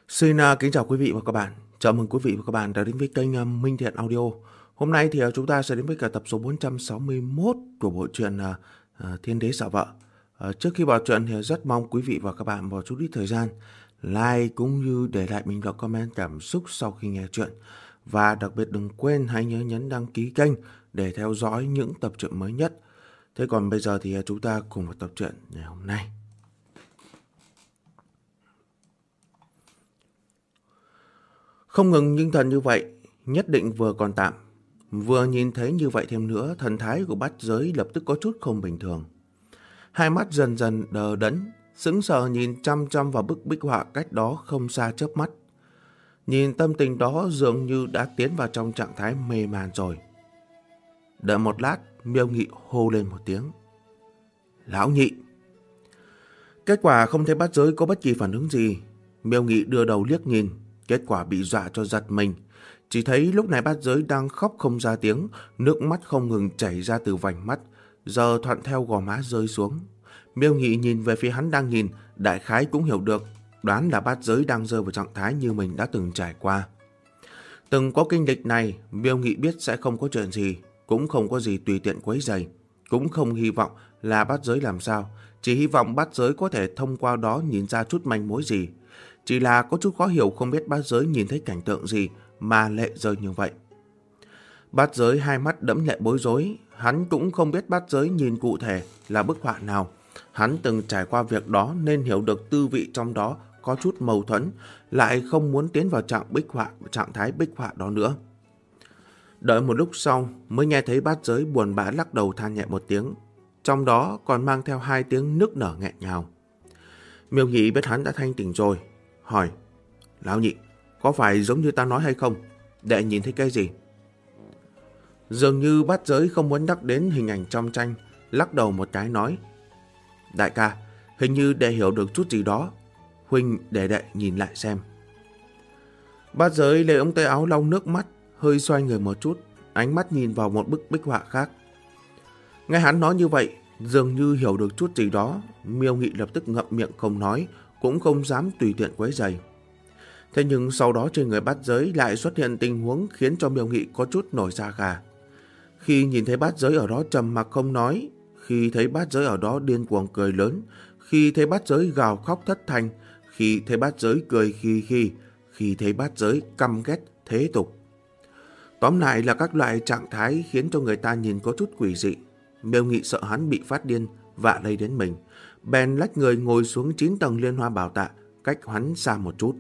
Xin kính chào quý vị và các bạn. Chào mừng quý vị và các bạn đã đến với kênh Minh Thiện Audio. Hôm nay thì chúng ta sẽ đến với cả tập số 461 của bộ truyện Thiên Đế Sợ Vợ. Trước khi vào truyện thì rất mong quý vị và các bạn vào chút ít thời gian like cũng như để lại bình luận comment cảm xúc sau khi nghe truyện. Và đặc biệt đừng quên hãy nhớ nhấn đăng ký kênh để theo dõi những tập truyện mới nhất. Thế còn bây giờ thì chúng ta cùng vào tập truyện ngày hôm nay. Không ngừng nhưng thần như vậy, nhất định vừa còn tạm. Vừa nhìn thấy như vậy thêm nữa, thần thái của Bát Giới lập tức có chút không bình thường. Hai mắt dần dần đờ đẫn, sững sờ nhìn chăm chăm vào bức bích họa cách đó không xa chớp mắt. Nhìn tâm tình đó dường như đã tiến vào trong trạng thái mê man rồi. Đợi một lát, Miêu Nghị hô lên một tiếng. Lão Nhị! Kết quả không thấy Bát Giới có bất kỳ phản ứng gì. Miêu Nghị đưa đầu liếc nhìn. Kết quả bị dọa cho giật mình. Chỉ thấy lúc này Bát Giới đang khóc không ra tiếng, nước mắt không ngừng chảy ra từ vành mắt, giờ thuận theo gò má rơi xuống. Miêu Nghị nhìn về phía hắn đang nhìn, đại khái cũng hiểu được, đoán là Bát Giới đang rơi vào trạng thái như mình đã từng trải qua. Từng có kinh lịch này, Miêu Nghị biết sẽ không có chuyện gì, cũng không có gì tùy tiện quấy rầy, cũng không hy vọng là Bát Giới làm sao, chỉ hy vọng Bát Giới có thể thông qua đó nhìn ra chút manh mối gì. Chỉ là có chút khó hiểu không biết Bát Giới nhìn thấy cảnh tượng gì mà lệ rơi như vậy. Bát Giới hai mắt đẫm lệ bối rối, hắn cũng không biết Bát Giới nhìn cụ thể là bức họa nào. Hắn từng trải qua việc đó nên hiểu được tư vị trong đó có chút mâu thuẫn, lại không muốn tiến vào trạng thái bích họa đó nữa. Đợi một lúc sau mới nghe thấy Bát Giới buồn bã lắc đầu than nhẹ một tiếng, trong đó còn mang theo hai tiếng nức nở nghẹn ngào. Miêu Nghị biết hắn đã thanh tỉnh rồi, hỏi, Lão Nhị, có phải giống như ta nói hay không? Đệ nhìn thấy cái gì? Dường như Bát Giới không muốn nhắc đến hình ảnh trong tranh, lắc đầu một cái nói, đại ca, hình như đệ hiểu được chút gì đó. Huynh để đệ nhìn lại xem. Bát Giới lấy ống tay áo lau nước mắt, hơi xoay người một chút, ánh mắt nhìn vào một bức bích họa khác. Nghe hắn nói như vậy, dường như hiểu được chút gì đó, Miêu Nghị lập tức ngậm miệng không nói, cũng không dám tùy tiện quấy rầy. Thế nhưng sau đó trên người Bát Giới lại xuất hiện tình huống khiến cho Miêu Nghị có chút nổi da gà. Khi nhìn thấy Bát Giới ở đó trầm mặc không nói, khi thấy Bát Giới ở đó điên cuồng cười lớn, khi thấy Bát Giới gào khóc thất thanh, khi thấy Bát Giới cười khi thấy Bát Giới căm ghét thế tục. Tóm lại là các loại trạng thái khiến cho người ta nhìn có chút quỷ dị. Miêu Nghị sợ hắn bị phát điên, vạ lây đến mình, bèn lách người ngồi xuống 9 tầng Liên Hoa Bảo Tạ, cách hắn xa một chút.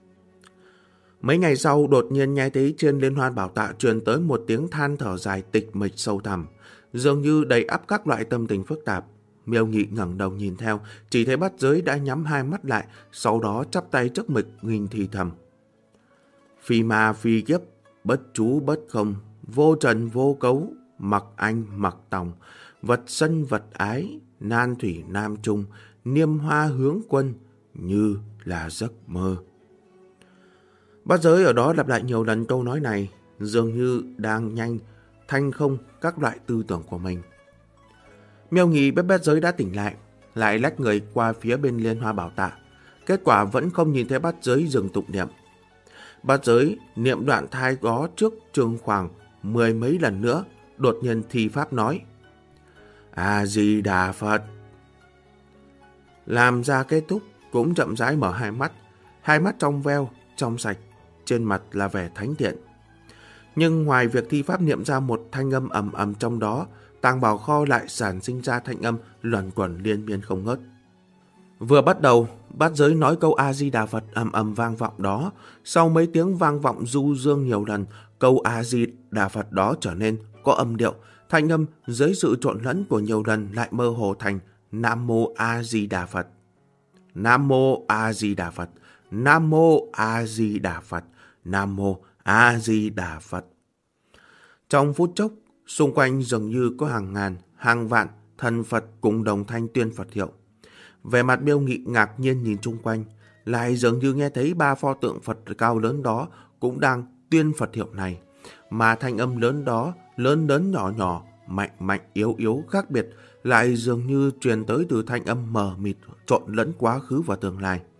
Mấy ngày sau, đột nhiên nghe thấy trên Liên Hoa Bảo Tạ truyền tới một tiếng than thở dài tịch mịch sâu thẳm, dường như đầy ắp các loại tâm tình phức tạp. Miêu Nghị ngẩng đầu nhìn theo, chỉ thấy Bát Giới đã nhắm hai mắt lại, sau đó chắp tay trước ngực nghinh thì thầm. Phi ma phi kiếp, bất chú bất không, vô trần vô cấu, mặc anh mặc tòng, vật sân vật ái, nan thủy nam trung, niêm hoa hướng quân, như là giấc mơ. Bát Giới ở đó lặp lại nhiều lần câu nói này, dường như đang nhanh thanh không các loại tư tưởng của mình. Miêu Nghị biết Bát Giới đã tỉnh lại lách người qua phía bên Liên Hoa Bảo Tạ. Kết quả vẫn không nhìn thấy Bát Giới dừng tụng niệm. Bát Giới niệm đoạn thai đó trước trường khoảng 10 mấy lần nữa, đột nhiên thi pháp nói, A-di-đà Phật. Làm ra kết thúc, cũng chậm rãi mở hai mắt trong veo, trong sạch, trên mặt là vẻ thánh thiện. Nhưng ngoài việc thi pháp niệm ra một thanh âm ầm ầm trong đó, tàng bảo kho lại sản sinh ra thanh âm luẩn quẩn liên miên không ngớt. Vừa bắt đầu, Bát Giới nói câu A-di-đà Phật ầm ầm vang vọng đó, sau mấy tiếng vang vọng du dương nhiều lần, câu A-di-đà Phật đó trở nên có âm điệu, thanh âm dưới sự trộn lẫn của nhiều lần lại mơ hồ thành Nam Mô A Di Đà Phật, Nam Mô A Di Đà Phật, Nam Mô A Di Đà Phật, Nam Mô A Di Đà Phật. Trong phút chốc, xung quanh dường như có hàng ngàn, hàng vạn thần Phật cùng đồng thanh tuyên Phật hiệu. Vẻ mặt Miêu Nghị ngạc nhiên nhìn chung quanh, lại dường như nghe thấy ba pho tượng Phật cao lớn đó cũng đang tuyên Phật hiệu này, mà thanh âm lớn đó lớn lớn nhỏ nhỏ, mạnh mạnh yếu yếu khác biệt lại dường như truyền tới từ thanh âm mờ mịt trộn lẫn quá khứ và tương lai.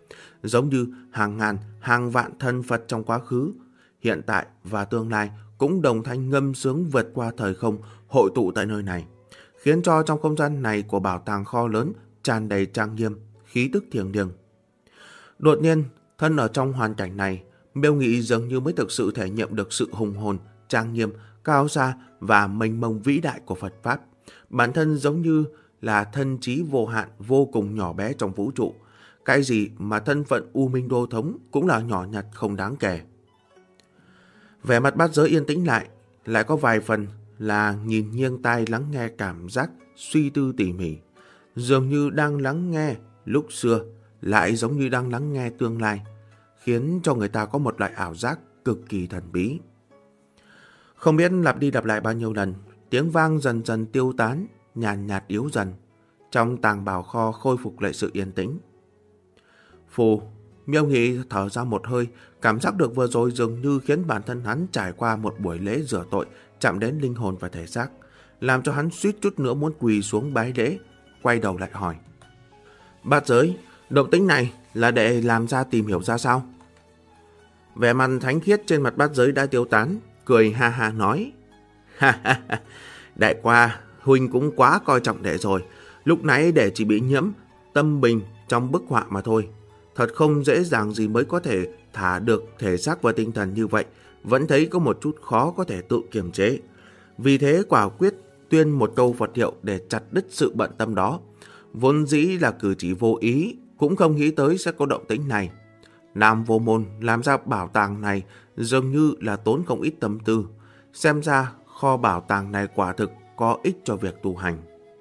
Giống như hàng ngàn, hàng vạn thân Phật trong quá khứ, hiện tại và tương lai cũng đồng thanh ngâm sướng vượt qua thời không hội tụ tại nơi này, khiến cho trong không gian này của bảo tàng kho lớn tràn đầy trang nghiêm, khí tức thiêng liêng. Đột nhiên, thân ở trong hoàn cảnh này, Miêu Nghị dường như mới thực sự thể nghiệm được sự hùng hồn, trang nghiêm, cao xa và mênh mông vĩ đại của Phật Pháp. Bản thân giống như là thân trí vô hạn, vô cùng nhỏ bé trong vũ trụ. Cái gì mà thân phận U Minh Đô Thống cũng là nhỏ nhặt không đáng kể. Vẻ mặt bát giới yên tĩnh lại có vài phần là nhìn nghiêng tai lắng nghe, cảm giác suy tư tỉ mỉ. Dường như đang lắng nghe lúc xưa, lại giống như đang lắng nghe tương lai, khiến cho người ta có một loại ảo giác cực kỳ thần bí. Không biết lặp đi lặp lại bao nhiêu lần, tiếng vang dần dần tiêu tán, nhàn nhạt yếu dần. Trong tàng bảo kho khôi phục lại sự yên tĩnh. Phù, Miêu Nghị thở ra một hơi, cảm giác được vừa rồi dường như khiến bản thân hắn trải qua một buổi lễ rửa tội, chạm đến linh hồn và thể xác, làm cho hắn suýt chút nữa muốn quỳ xuống bái lễ. Quay đầu lại hỏi: Bát giới, động tĩnh này là để làm ra tìm hiểu ra sao? Vẻ mặt thánh khiết trên mặt bát giới đã tiêu tán, cười ha ha nói: Ha ha ha, đại qua, huynh cũng quá coi trọng đệ rồi. Lúc nãy đệ chỉ bị nhiễm tâm bình trong bức họa mà thôi. Thật không dễ dàng gì mới có thể thả được thể xác và tinh thần như vậy, vẫn thấy có một chút khó có thể tự kiềm chế. Vì thế quả quyết tuyên một câu Phật hiệu để chặt đứt sự bận tâm đó. Vốn dĩ là cử chỉ vô ý, cũng không nghĩ tới sẽ có động tĩnh này. Nam Vô Môn làm ra bảo tàng này dường như là tốn không ít tâm tư. Xem ra kho bảo tàng này quả thực có ích cho việc tu hành.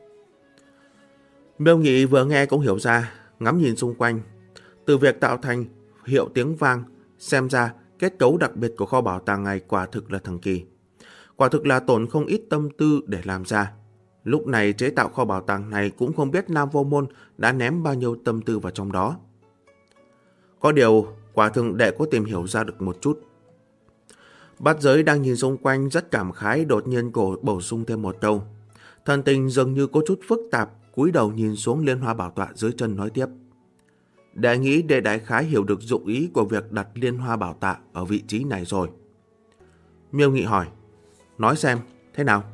Miêu Nghị vừa nghe cũng hiểu ra, ngắm nhìn xung quanh. Từ việc tạo thành hiệu tiếng vang, xem ra kết cấu đặc biệt của kho bảo tàng này quả thực là thần kỳ. Quả thực là tốn không ít tâm tư để làm ra. Lúc này chế tạo kho bảo tàng này cũng không biết Nam Vô Môn đã ném bao nhiêu tâm tư vào trong đó. Có điều, quả thực đệ có tìm hiểu ra được một chút. Bát giới đang nhìn xung quanh rất cảm khái, đột nhiên cổ bổ sung thêm một câu. Thần tình dường như có chút phức tạp, cúi đầu nhìn xuống liên hoa bảo tọa dưới chân nói tiếp: Đệ nghĩ đệ đại khái hiểu được dụng ý của việc đặt liên hoa bảo tọa ở vị trí này rồi. Miêu Nghị hỏi: Nói xem, thế nào?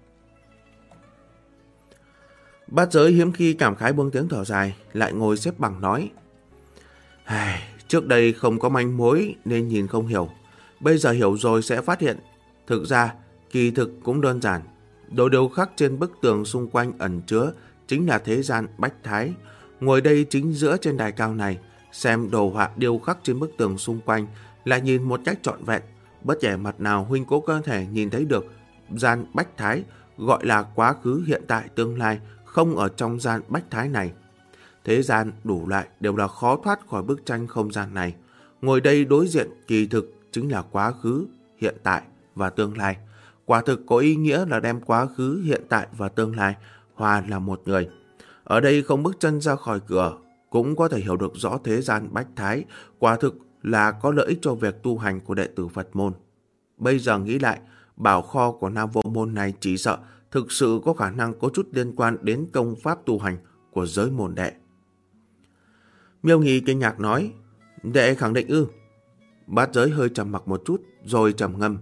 Bát giới hiếm khi cảm khái buông tiếng thở dài, lại ngồi xếp bằng nói: Trước đây không có manh mối nên nhìn không hiểu. Bây giờ hiểu rồi sẽ phát hiện. Thực ra, kỳ thực cũng đơn giản. Đồ điêu khắc trên bức tường xung quanh ẩn chứa chính là thế gian Bách Thái. Ngồi đây chính giữa trên đài cao này, xem đồ họa điêu khắc trên bức tường xung quanh, lại nhìn một cách trọn vẹn. Bất kể mặt nào huynh cũng có thể nhìn thấy được gian Bách Thái, gọi là quá khứ, hiện tại, tương lai, không ở trong gian Bách Thái này. Thế gian đủ loại đều là khó thoát khỏi bức tranh không gian này. Ngồi đây đối diện kỳ thực chính là quá khứ, hiện tại và tương lai. Quả thực có ý nghĩa là đem quá khứ, hiện tại và tương lai hòa là một người. Ở đây không bước chân ra khỏi cửa cũng có thể hiểu được rõ thế gian Bách Thái. Quả thực là có lợi ích cho việc tu hành của đệ tử Phật môn. Bây giờ nghĩ lại, bảo kho của Nam Vô Môn này chỉ sợ thực sự có khả năng có chút liên quan đến công pháp tu hành của giới môn đệ. Miêu Nghị kinh ngạc nói: Đệ khẳng định ư? Bát giới hơi trầm mặc một chút rồi trầm ngâm: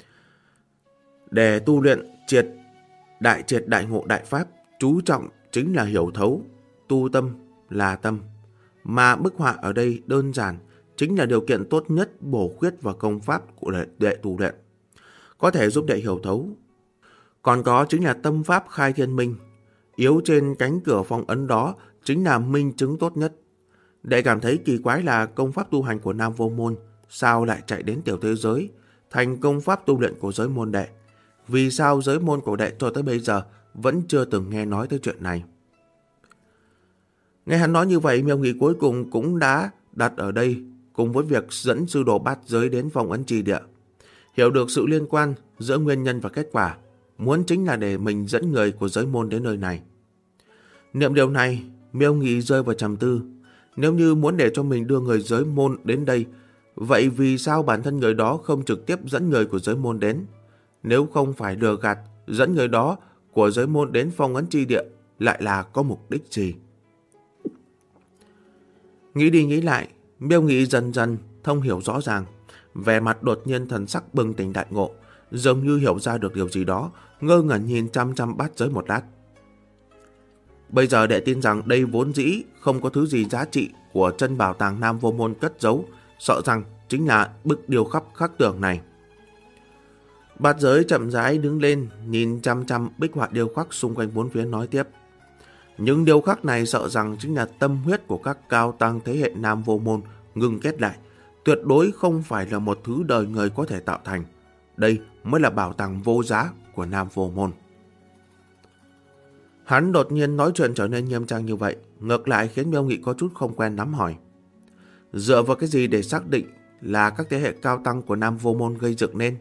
Để tu luyện triệt đại ngộ đại pháp, chú trọng chính là hiểu thấu, tu tâm là tâm. Mà bức họa ở đây đơn giản, chính là điều kiện tốt nhất bổ khuyết vào công pháp của đệ tu luyện, có thể giúp đệ hiểu thấu. Còn có chính là tâm pháp khai thiên minh, yếu trên cánh cửa phong ấn đó chính là minh chứng tốt nhất. Đệ cảm thấy kỳ quái là công pháp tu hành của Nam Vô Môn sao lại chạy đến tiểu thế giới, thành công pháp tu luyện của giới môn đệ. Vì sao giới môn của đệ cho tới bây giờ vẫn chưa từng nghe nói tới chuyện này? Nghe hắn nói như vậy, Miêu Nghị cuối cùng cũng đã đặt ở đây cùng với việc dẫn sư đồ bát giới đến phong ấn trì địa. Hiểu được sự liên quan giữa nguyên nhân và kết quả, muốn chính là để mình dẫn người của giới môn đến nơi này. Niệm điều này, Miêu Nghị rơi vào trầm tư. Nếu như muốn để cho mình đưa người giới môn đến đây, vậy vì sao bản thân người đó không trực tiếp dẫn người của giới môn đến? Nếu không phải lừa gạt, dẫn người đó của giới môn đến phong ấn chi địa lại là có mục đích gì? Nghĩ đi nghĩ lại, Miêu Nghị dần dần thông hiểu rõ ràng. Vẻ mặt đột nhiên thần sắc bừng tỉnh đại ngộ, dường như hiểu ra được điều gì đó, ngơ ngẩn nhìn chăm chăm bát giới một lát. Bây giờ đệ tin rằng đây vốn dĩ không có thứ gì giá trị của chân bảo tàng Nam Vô Môn cất giấu, sợ rằng chính là bức điêu khắc tường này. Bát giới chậm rãi đứng lên, nhìn chăm chăm bích họa điêu khắc xung quanh bốn phía nói tiếp. Những điêu khắc này sợ rằng chính là tâm huyết của các cao tăng thế hệ Nam Vô Môn ngưng kết lại, tuyệt đối không phải là một thứ đời người có thể tạo thành. Đây mới là bảo tàng vô giá của Nam Vô Môn. Hắn đột nhiên nói chuyện trở nên nghiêm trang như vậy, ngược lại khiến Miêu Nghị có chút không quen lắm hỏi. Dựa vào cái gì để xác định là các thế hệ cao tăng của Nam Vô Môn gây dựng nên?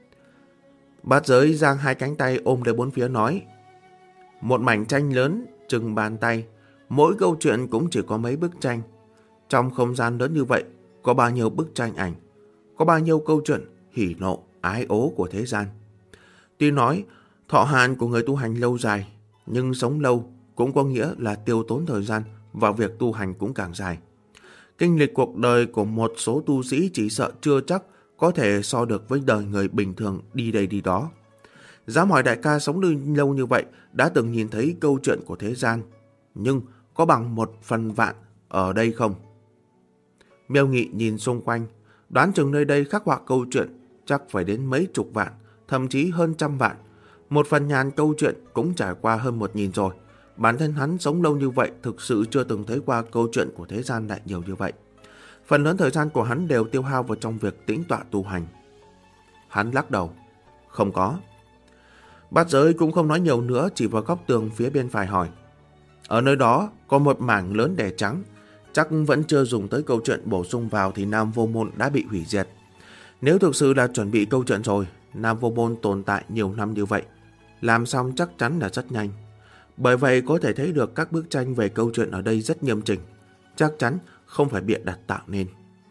Bát giới giang hai cánh tay ôm lấy bốn phía nói. Một mảnh tranh lớn chừng bàn tay, mỗi câu chuyện cũng chỉ có mấy bức tranh. Trong không gian lớn như vậy, có bao nhiêu bức tranh ảnh, có bao nhiêu câu chuyện hỉ nộ, ái ố của thế gian. Tuy nói thọ hạn của người tu hành lâu dài, nhưng sống lâu cũng có nghĩa là tiêu tốn thời gian vào việc tu hành cũng càng dài. Kinh lịch cuộc đời của một số tu sĩ chỉ sợ chưa chắc có thể so được với đời người bình thường đi đây đi đó. Dám hỏi đại ca sống lâu như vậy, đã từng nhìn thấy câu chuyện của thế gian, nhưng có bằng 1/1000 ở đây không? Miêu Nghị nhìn xung quanh, đoán chừng nơi đây khắc họa câu chuyện chắc phải đến mấy chục vạn, thậm chí hơn 100 vạn. 1/1000 câu chuyện cũng trải qua hơn 1000 rồi. Bản thân hắn sống lâu như vậy thực sự chưa từng thấy qua câu chuyện của thế gian lại nhiều như vậy. Phần lớn thời gian của hắn đều tiêu hao vào trong việc tĩnh tọa tu hành. Hắn lắc đầu. Không có. Bát giới cũng không nói nhiều nữa, chỉ vào góc tường phía bên phải hỏi. Ở nơi đó có một mảng lớn đè trắng, chắc vẫn chưa dùng tới câu chuyện bổ sung vào thì Nam Vô Môn đã bị hủy diệt. Nếu thực sự là chuẩn bị câu chuyện rồi, Nam Vô Môn tồn tại nhiều năm như vậy, làm xong chắc chắn là rất nhanh. Bởi vậy có thể thấy được các bức tranh về câu chuyện ở đây rất nghiêm chỉnh, chắc chắn không phải bịa đặt tạo nên.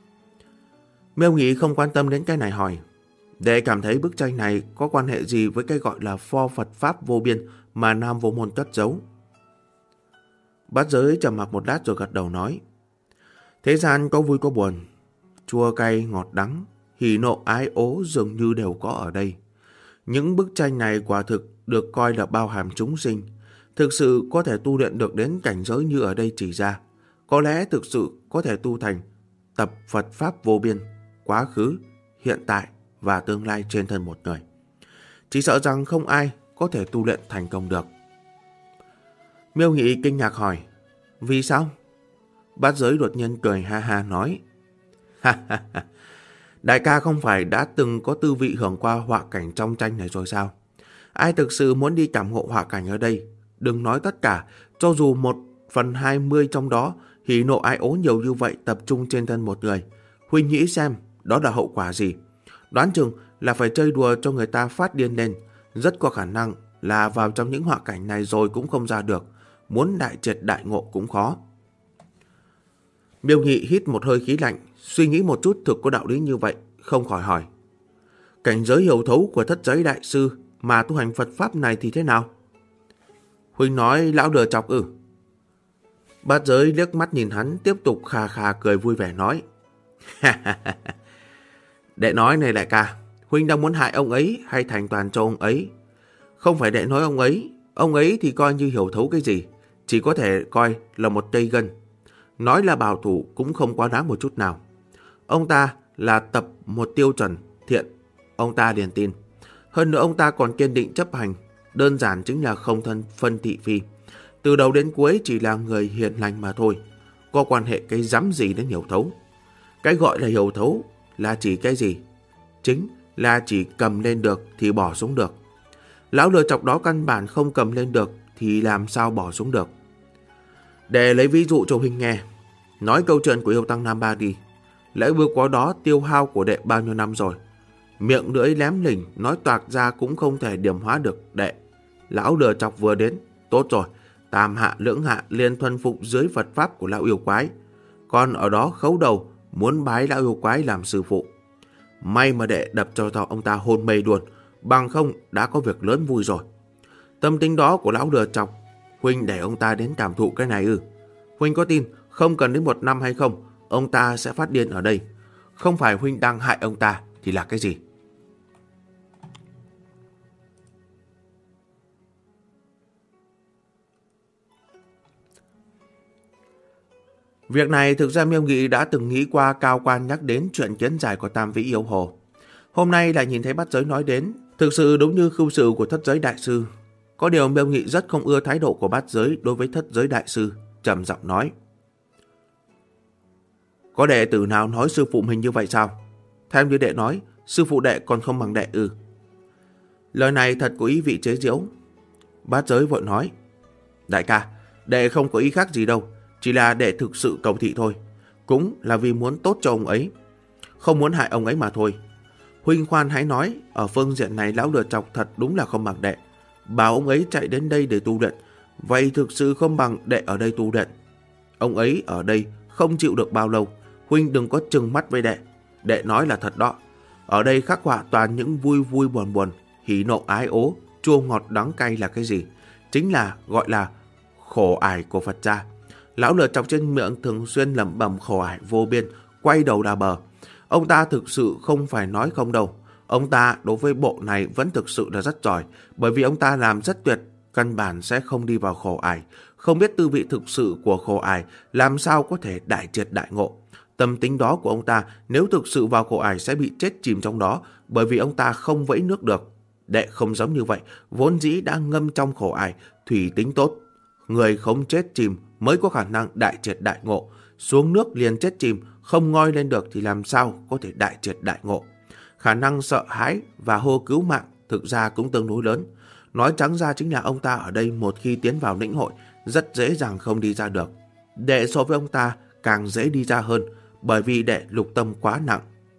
Miêu Nghị không quan tâm đến cái này hỏi. Để cảm thấy bức tranh này có quan hệ gì với cái gọi là pho Phật Pháp vô biên mà Nam Vô Môn cất giấu? Bát giới trầm mặc một lát rồi gật đầu nói. Thế gian có vui có buồn, chua cay ngọt đắng, hỉ nộ ái ố dường như đều có ở đây. Những bức tranh này quả thực được coi là bao hàm chúng sinh, thực sự có thể tu luyện được đến cảnh giới như ở đây chỉ ra. Có lẽ thực sự có thể tu thành tập Phật Pháp vô biên, quá khứ, hiện tại và tương lai trên thân một người. Chỉ sợ rằng không ai có thể tu luyện thành công được. Miêu Nghị kinh ngạc hỏi. Vì sao? Bát giới đột nhiên cười ha ha nói. Ha ha ha. Đại ca không phải đã từng có tư vị hưởng qua họa cảnh trong tranh này rồi sao? Ai thực sự muốn đi cảm ngộ họa cảnh ở đây, đừng nói tất cả, cho dù 1/20 trong đó, hỉ nộ ái ố nhiều như vậy tập trung trên thân một người. Huynh nghĩ xem, đó là hậu quả gì? Đoán chừng là phải chơi đùa cho người ta phát điên lên, rất có khả năng là vào trong những họa cảnh này rồi cũng không ra được, muốn đại triệt đại ngộ cũng khó. Miêu Nghị hít một hơi khí lạnh, suy nghĩ một chút thực có đạo lý như vậy, không khỏi hỏi. Cảnh giới hiểu thấu của Thất Giới Đại Sư mà tu hành Phật Pháp này thì thế nào? Huynh nói lão đờ chọc ư? Bát giới liếc mắt nhìn hắn, tiếp tục khà khà cười vui vẻ nói. Đệ nói này đại ca, Huynh đang muốn hại ông ấy hay thành toàn cho ông ấy? Không phải đệ nói ông ấy thì coi như hiểu thấu cái gì, chỉ có thể coi là một cây gân. Nói là bảo thủ cũng không quá đáng một chút nào. Ông ta là tập một tiêu chuẩn thiện, ông ta liền tin. Hơn nữa ông ta còn kiên định chấp hành, đơn giản chính là không thân phân thị phi. Từ đầu đến cuối chỉ là người hiền lành mà thôi, có quan hệ cái rắm gì đến hiểu thấu. Cái gọi là hiểu thấu là chỉ cái gì? Chính là chỉ cầm lên được thì bỏ xuống được. Lão lừa chọc đó căn bản không cầm lên được thì làm sao bỏ xuống được. Để lấy ví dụ cho Huynh nghe, nói câu chuyện của yêu tăng Nam Ba đi. Lẽ vừa có đó tiêu hao của đệ bao nhiêu năm rồi. Miệng lưỡi lém lỉnh nói toạc ra cũng không thể điểm hóa được đệ. Lão lừa chọc vừa đến, tốt rồi, tam hạ lưỡng hạ liền thuần phục dưới Phật Pháp của lão yêu quái. Còn ở đó khấu đầu muốn bái lão yêu quái làm sư phụ. May mà đệ đập cho ông ta hôn mê luôn, bằng không đã có việc lớn vui rồi. Tâm tính đó của lão lừa chọc, Huynh để ông ta đến cảm thụ cái này ư? Huynh có tin không cần đến 1 năm hay không, ông ta sẽ phát điên ở đây. Không phải huynh đang hại ông ta thì là cái gì? Việc này thực ra Miêu Nghị đã từng nghĩ qua cao quan nhắc đến chuyện kiến giải của Tam Vĩ Yêu Hồ. Hôm nay lại nhìn thấy Bát Giới nói đến, thực sự đúng như khưu sự của Thất Giới Đại Sư. Có điều Miêu Nghị rất không ưa thái độ của Bát Giới đối với Thất Giới Đại Sư, trầm giọng nói. Có đệ tử nào nói sư phụ mình như vậy sao? Theo như đệ nói, sư phụ đệ còn không bằng đệ ư? Lời này thật có ý vị chế giễu. Bát Giới vội nói. Đại ca, đệ không có ý khác gì đâu, chỉ là đệ thực sự cầu thị thôi. Cũng là vì muốn tốt cho ông ấy, không muốn hại ông ấy mà thôi. Huynh khoan hãy nói, ở phương diện này lão lừa chọc thật đúng là không bằng đệ. Bảo ông ấy chạy đến đây để tu luyện, vậy thực sự không bằng đệ ở đây tu luyện. Ông ấy ở đây không chịu được bao lâu, huynh đừng có trừng mắt với đệ. Đệ nói là thật đó. Ở đây khắc họa toàn những vui vui buồn buồn, hỉ nộ ái ố, chua ngọt đắng cay là cái gì? Chính là gọi là khổ ải của Phật gia. Lão lừa chọc trên miệng thường xuyên lẩm bẩm khổ ải vô biên, quay đầu đà bờ. Ông ta thực sự không phải nói không đâu. Ông ta đối với bộ này vẫn thực sự là rất giỏi, bởi vì ông ta làm rất tuyệt, căn bản sẽ không đi vào khổ ải. Không biết tư vị thực sự của khổ ải, làm sao có thể đại triệt đại ngộ. Tâm tính đó của ông ta nếu thực sự vào khổ ải sẽ bị chết chìm trong đó, bởi vì ông ta không vẫy nước được. Đệ không giống như vậy, vốn dĩ đã ngâm trong khổ ải, thủy tính tốt. Người không chết chìm mới có khả năng đại triệt đại ngộ. Xuống nước liền chết chìm, không ngoi lên được thì làm sao có thể đại triệt đại ngộ. Khả năng sợ hãi và hô cứu mạng thực ra cũng tương đối lớn. Nói trắng ra chính là ông ta ở đây một khi tiến vào lĩnh hội rất dễ dàng không đi ra được. Đệ so với ông ta càng dễ đi ra hơn, bởi vì đệ lục tâm quá nặng.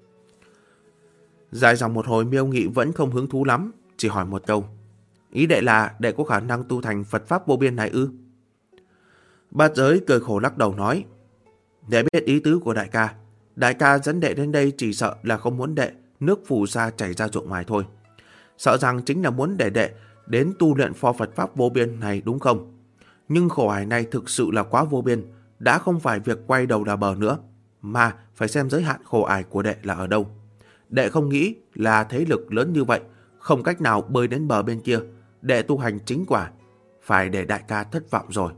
Dài dòng một hồi Miêu Nghị vẫn không hứng thú lắm, chỉ hỏi một câu. Ý đệ là đệ có khả năng tu thành Phật Pháp vô biên này ư? Bát Giới cười khổ lắc đầu nói. Đệ biết ý tứ của đại ca. Đại ca dẫn đệ đến đây chỉ sợ là không muốn đệ nước phù sa chảy ra ruộng ngoài thôi. Sợ rằng chính là muốn để đệ đến tu luyện pho Phật Pháp vô biên này đúng không? Nhưng khổ ải này thực sự là quá vô biên, đã không phải việc quay đầu đà bờ nữa, mà phải xem giới hạn khổ ải của đệ là ở đâu. Đệ không nghĩ là thế lực lớn như vậy, không cách nào bơi đến bờ bên kia, đệ tu hành chính quả, phải để đại ca thất vọng rồi.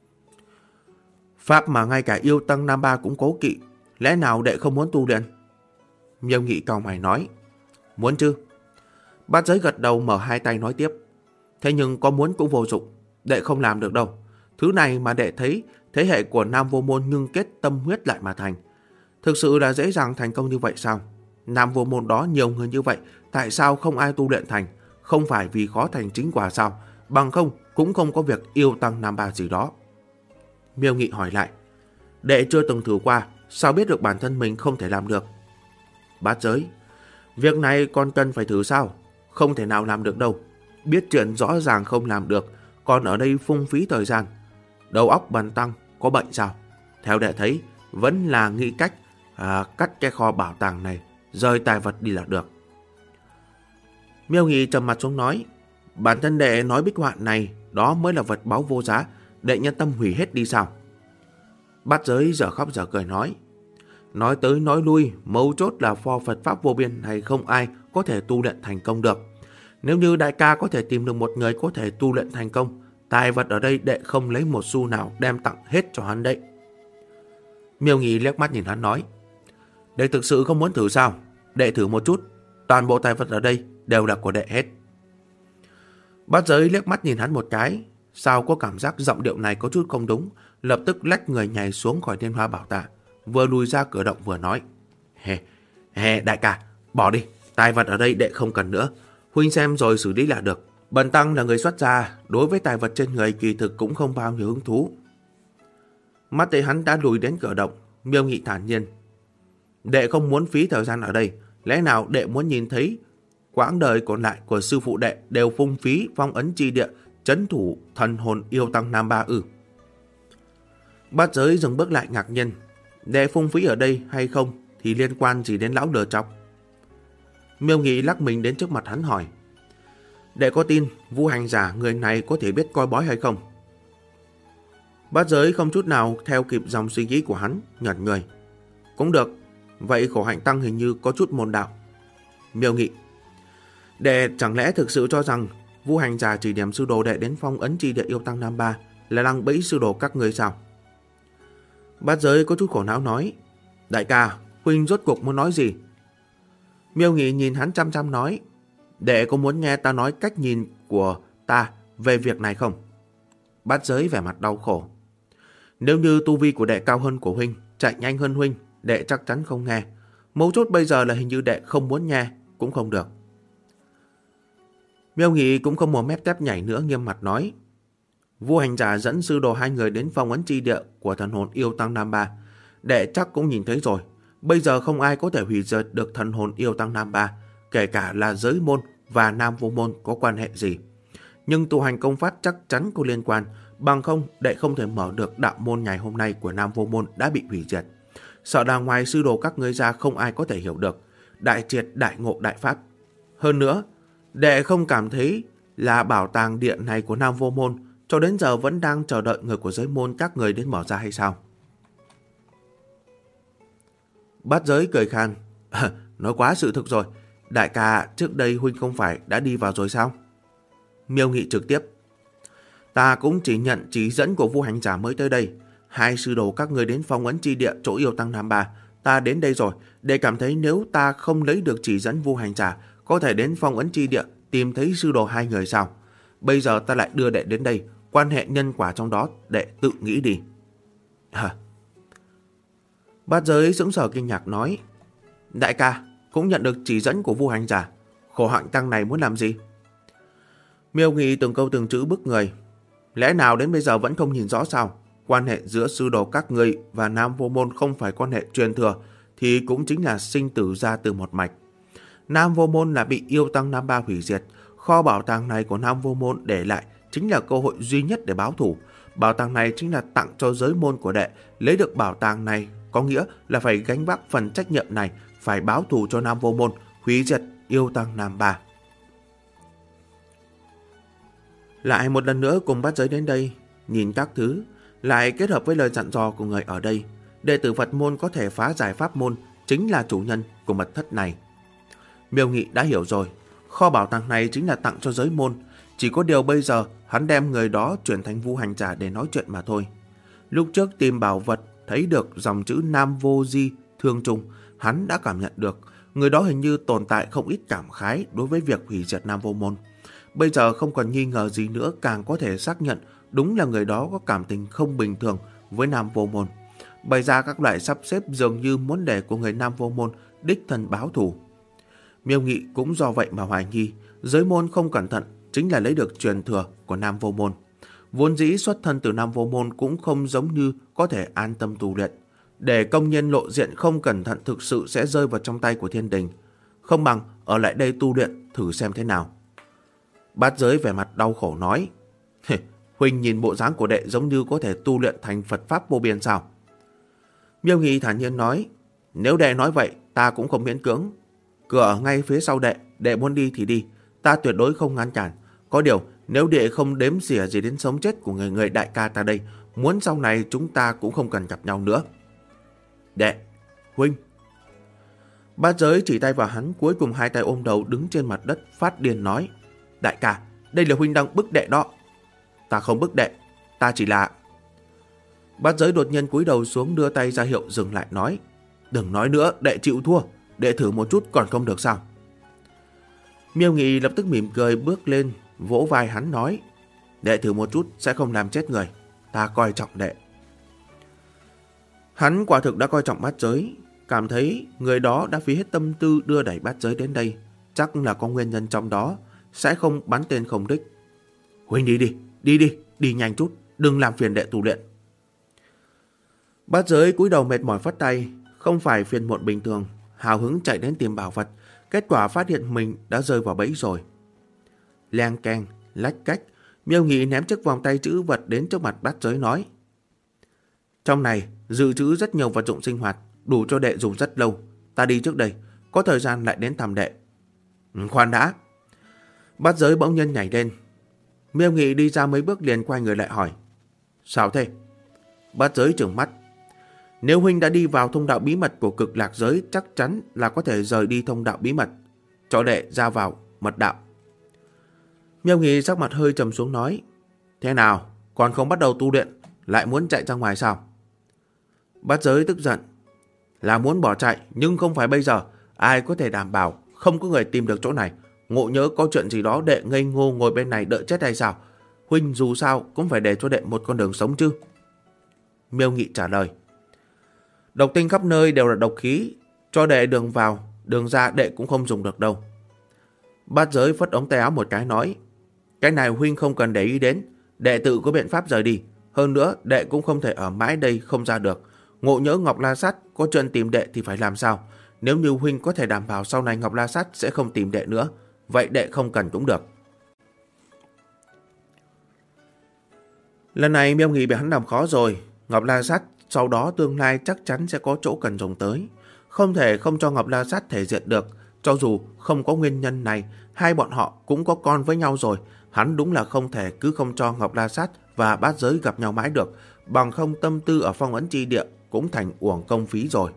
Pháp mà ngay cả yêu tăng Nam Ba cũng cố kỵ, lẽ nào đệ không muốn tu luyện? Miêu Nghị cau mày nói. Muốn chứ. Bát Giới gật đầu mở hai tay nói tiếp. Thế nhưng có muốn cũng vô dụng, đệ không làm được đâu. Thứ này mà đệ thấy thế hệ của Nam Vô Môn ngưng kết tâm huyết lại mà thành. Thực sự là dễ dàng thành công như vậy sao? Nam Vô Môn đó nhiều người như vậy, tại sao không ai tu luyện thành? Không phải vì khó thành chính quả sao? Bằng không cũng không có việc yêu tăng Nam Ba gì đó. Miêu Nghị hỏi lại. Đệ chưa từng thử qua, sao biết được bản thân mình không thể làm được? Bát Giới. Việc này còn cần phải thử sao? Không thể nào làm được đâu. Biết chuyện rõ ràng không làm được, còn ở đây phung phí thời gian. Đầu óc bần tăng có bệnh sao? Theo đệ thấy, vẫn là nghĩ cách cắt cái kho bảo tàng này, rời tài vật đi là được. Miêu Nghị trầm mặt xuống nói. Bản thân đệ nói bích họa này, đó mới là vật báu vô giá, đệ nhân tâm hủy hết đi sao? Bát Giới giờ khóc giờ cười nói. Nói tới nói lui, mấu chốt là pho Phật Pháp vô biên này không ai có thể tu luyện thành công được. Nếu như đại ca có thể tìm được một người có thể tu luyện thành công, tài vật ở đây đệ không lấy một xu nào đem tặng hết cho hắn đấy. Miêu Nghị liếc mắt nhìn hắn nói. Đệ thực sự không muốn thử sao? Đệ thử một chút, toàn bộ tài vật ở đây đều là của đệ hết. Bát Giới liếc mắt nhìn hắn một cái, sao có cảm giác giọng điệu này có chút không đúng, lập tức lách người nhảy xuống khỏi Thiên Hoa Bảo Tạ, vừa lùi ra cửa động vừa nói. Đại ca, bỏ đi, tài vật ở đây đệ không cần nữa, huynh xem rồi xử lý là được. Bần tăng là người xuất gia, đối với tài vật trên người kỳ thực cũng không bao nhiêu hứng thú. Mắt thấy hắn đã lùi đến cửa động, Miêu Nghị thản nhiên. Đệ không muốn phí thời gian ở đây, lẽ nào đệ muốn nhìn thấy quãng đời còn lại của sư phụ đệ đều phung phí phong ấn chi địa, trấn thủ thần hồn yêu tăng Nam Ba ư? Bát Giới dừng bước lại ngạc nhiên. Đệ phung phí ở đây hay không thì liên quan gì đến lão lừa chọc? Miêu Nghị lắc mình đến trước mặt hắn hỏi. Đệ có tin Vu Hành Giả người này có thể biết coi bói hay không? Bát Giới không chút nào theo kịp dòng suy nghĩ của hắn, nhợt người. Cũng được, vậy khổ hạnh tăng hình như có chút môn đạo. Miêu Nghị: Đệ chẳng lẽ thực sự cho rằng Vu hành giả chỉ điểm sư đồ đệ đến phong ấn chi địa yêu tăng Nam Ba là đang bẫy sư đồ các ngươi sao? Bát Giới có chút khổ não nói: Đại ca, huynh rốt cuộc muốn nói gì? Miêu Nghị nhìn hắn chăm chăm nói: Đệ có muốn nghe ta nói cách nhìn của ta về việc này không? Bát Giới vẻ mặt đau khổ: Nếu như tu vi của đệ cao hơn của huynh, chạy nhanh hơn huynh, đệ chắc chắn không nghe. Mấu chốt bây giờ là hình như đệ không muốn nghe cũng không được. Miêu Nghị cũng không mồm mép tép nhảy nữa, nghiêm mặt nói: Vu hành giả dẫn sư đồ hai người đến phong ấn chi địa của thần hồn yêu tăng Nam Ba. Đệ chắc cũng nhìn thấy rồi. Bây giờ không ai có thể hủy diệt được thần hồn yêu tăng Nam Ba, kể cả là giới môn và Nam Vô Môn có quan hệ gì. Nhưng tu hành công pháp chắc chắn có liên quan, bằng không đệ không thể mở được đạo môn ngày hôm nay của Nam Vô Môn đã bị hủy diệt. Sợ là ngoài sư đồ các ngươi ra không ai có thể hiểu được. Đại triệt đại ngộ đại pháp. Hơn nữa, đệ không cảm thấy là bảo tàng điện này của Nam Vô Môn cho đến giờ vẫn đang chờ đợi người của giới môn các người đến mở ra hay sao? Bát Giới cười khan: Nói quá sự thực rồi. Đại ca, trước đây huynh không phải đã đi vào rồi sao? Miêu Nghị trực tiếp: Ta cũng chỉ nhận chỉ dẫn của Vu hành giả mới tới đây. Hai sư đồ các người đến phong ấn chi địa chỗ yêu tăng Nam Ba. Ta đến đây rồi, để cảm thấy nếu ta không lấy được chỉ dẫn Vu hành giả, có thể đến phong ấn chi địa tìm thấy sư đồ hai người sao? Bây giờ ta lại đưa đệ đến đây, quan hệ nhân quả trong đó đệ tự nghĩ đi. Bát Giới sững sờ kinh ngạc nói: Đại ca, cũng nhận được chỉ dẫn của Vu hành giả, khổ hạnh tăng này muốn làm gì? Miêu Nghị từng câu từng chữ bức người: Lẽ nào đến bây giờ vẫn không nhìn rõ sao? Quan hệ giữa sư đồ các ngươi và Nam Vô Môn không phải quan hệ truyền thừa, thì cũng chính là sinh tử ra từ một mạch. Nam Vô Môn là bị yêu tăng Nam Ba hủy diệt. Kho bảo tàng này của Nam Vô Môn để lại chính là cơ hội duy nhất để báo thù. Bảo tàng này chính là tặng cho giới môn của đệ. Lấy được bảo tàng này có nghĩa là phải gánh vác phần trách nhiệm này, phải báo thù cho Nam Vô Môn, hủy diệt yêu tăng Nam Ba. Lại một lần nữa cùng Bát Giới đến đây, nhìn các thứ, lại kết hợp với lời dặn dò của người ở đây. Đệ tử Phật môn có thể phá giải pháp môn, chính là chủ nhân của mật thất này. Miêu Nghị đã hiểu rồi, kho bảo tàng này chính là tặng cho giới môn. Chỉ có điều bây giờ hắn đem người đó chuyển thành Vu hành giả để nói chuyện mà thôi. Lúc trước tìm bảo vật thấy được dòng chữ Nam Vô Di Thương Trung, hắn đã cảm nhận được người đó hình như tồn tại không ít cảm khái đối với việc hủy diệt Nam Vô Môn. Bây giờ không còn nghi ngờ gì nữa, càng có thể xác nhận đúng là người đó có cảm tình không bình thường với Nam Vô Môn. Bày ra các loại sắp xếp dường như muốn để của người Nam Vô Môn đích thân báo thù. Miêu Nghị cũng do vậy mà hoài nghi giới môn không cẩn thận chính là lấy được truyền thừa của Nam Vô Môn. Vốn dĩ xuất thân từ Nam Vô Môn cũng không giống như có thể an tâm tu luyện. Để công nhân lộ diện không cẩn thận thực sự sẽ rơi vào trong tay của thiên đình. Không bằng ở lại đây tu luyện thử xem thế nào. Bát Giới vẻ mặt đau khổ nói: Huynh nhìn bộ dáng của đệ giống như có thể tu luyện thành Phật Pháp vô biên sao? Miêu Nghị thản nhiên nói: Nếu đệ nói vậy ta cũng không miễn cưỡng. Cửa ở ngay phía sau đệ, đệ muốn đi thì đi, ta tuyệt đối không ngăn cản. Có điều nếu đệ không đếm xỉa gì đến sống chết của người đại ca ta đây, muốn sau này chúng ta cũng không cần gặp nhau nữa. Đệ, huynh. Bát Giới chỉ tay vào hắn, cuối cùng hai tay ôm đầu đứng trên mặt đất phát điên nói: Đại ca, đây là huynh đang bức đệ đó. Ta không bức đệ, ta chỉ là... Bát Giới đột nhiên cúi đầu xuống đưa tay ra hiệu dừng lại nói: Đừng nói nữa, đệ chịu thua. Đệ thử một chút còn không được sao? Miêu Nghị lập tức mỉm cười bước lên vỗ vai hắn nói: Đệ thử một chút sẽ không làm chết người. Ta coi trọng đệ. Hắn quả thực đã coi trọng Bát Giới, cảm thấy người đó đã phí hết tâm tư đưa đẩy Bát Giới đến đây, chắc là có nguyên nhân trong đó, sẽ không bắn tên không đích. Huynh đi nhanh chút, đừng làm phiền đệ tu luyện. Bát Giới cúi đầu mệt mỏi phất tay, không phải phiền muộn bình thường, hào hứng chạy đến tìm bảo vật, kết quả phát hiện mình đã rơi vào bẫy rồi. Leng keng, lách cách, Miêu Nghị ném chiếc vòng tay trữ vật đến trước mặt Bát Giới nói: Trong này dự trữ rất nhiều vật dụng sinh hoạt, đủ cho đệ dùng rất lâu. Ta đi trước đây, có thời gian lại đến thăm đệ. Khoan đã. Bát Giới bỗng nhiên nhảy lên. Miêu Nghị đi ra mấy bước liền quay người lại hỏi: Sao thế? Bát Giới trừng mắt. Nếu huynh đã đi vào thông đạo bí mật của Cực Lạc giới, chắc chắn là có thể rời đi thông đạo bí mật, cho đệ ra vào mật đạo. Miêu Nghị sắc mặt hơi trầm xuống nói, thế nào, còn không bắt đầu tu luyện, lại muốn chạy ra ngoài sao? Bát Giới tức giận, là muốn bỏ chạy, nhưng không phải bây giờ. Ai có thể đảm bảo không có người tìm được chỗ này? Ngộ nhớ có chuyện gì đó đệ ngây ngô ngồi bên này đợi chết hay sao? Huynh dù sao cũng phải để cho đệ một con đường sống chứ. Miêu Nghị trả lời, độc tinh khắp nơi đều là độc khí, cho đệ đường vào, đường ra đệ cũng không dùng được đâu. Bát Giới phất ống tay áo một cái nói, cái này huynh không cần để ý đến, đệ tự có biện pháp rời đi. Hơn nữa đệ cũng không thể ở mãi đây không ra được. Ngộ nhớ Ngọc La Sát có chuyện tìm đệ thì phải làm sao? Nếu như huynh có thể đảm bảo sau này Ngọc La Sát sẽ không tìm đệ nữa, vậy đệ không cần cũng được. Lần này Miêu Nghị bị hắn làm khó rồi. Ngọc La Sát sau đó tương lai chắc chắn sẽ có chỗ cần dùng tới. Không thể không cho Ngọc La Sát thể diện được. Cho dù không có nguyên nhân này, hai bọn họ cũng có con với nhau rồi. Hắn đúng là không thể cứ không cho Ngọc La Sát và Bát Giới gặp nhau mãi được. Bằng không tâm tư ở phong ấn chi địa cũng thành uổng công phí rồi.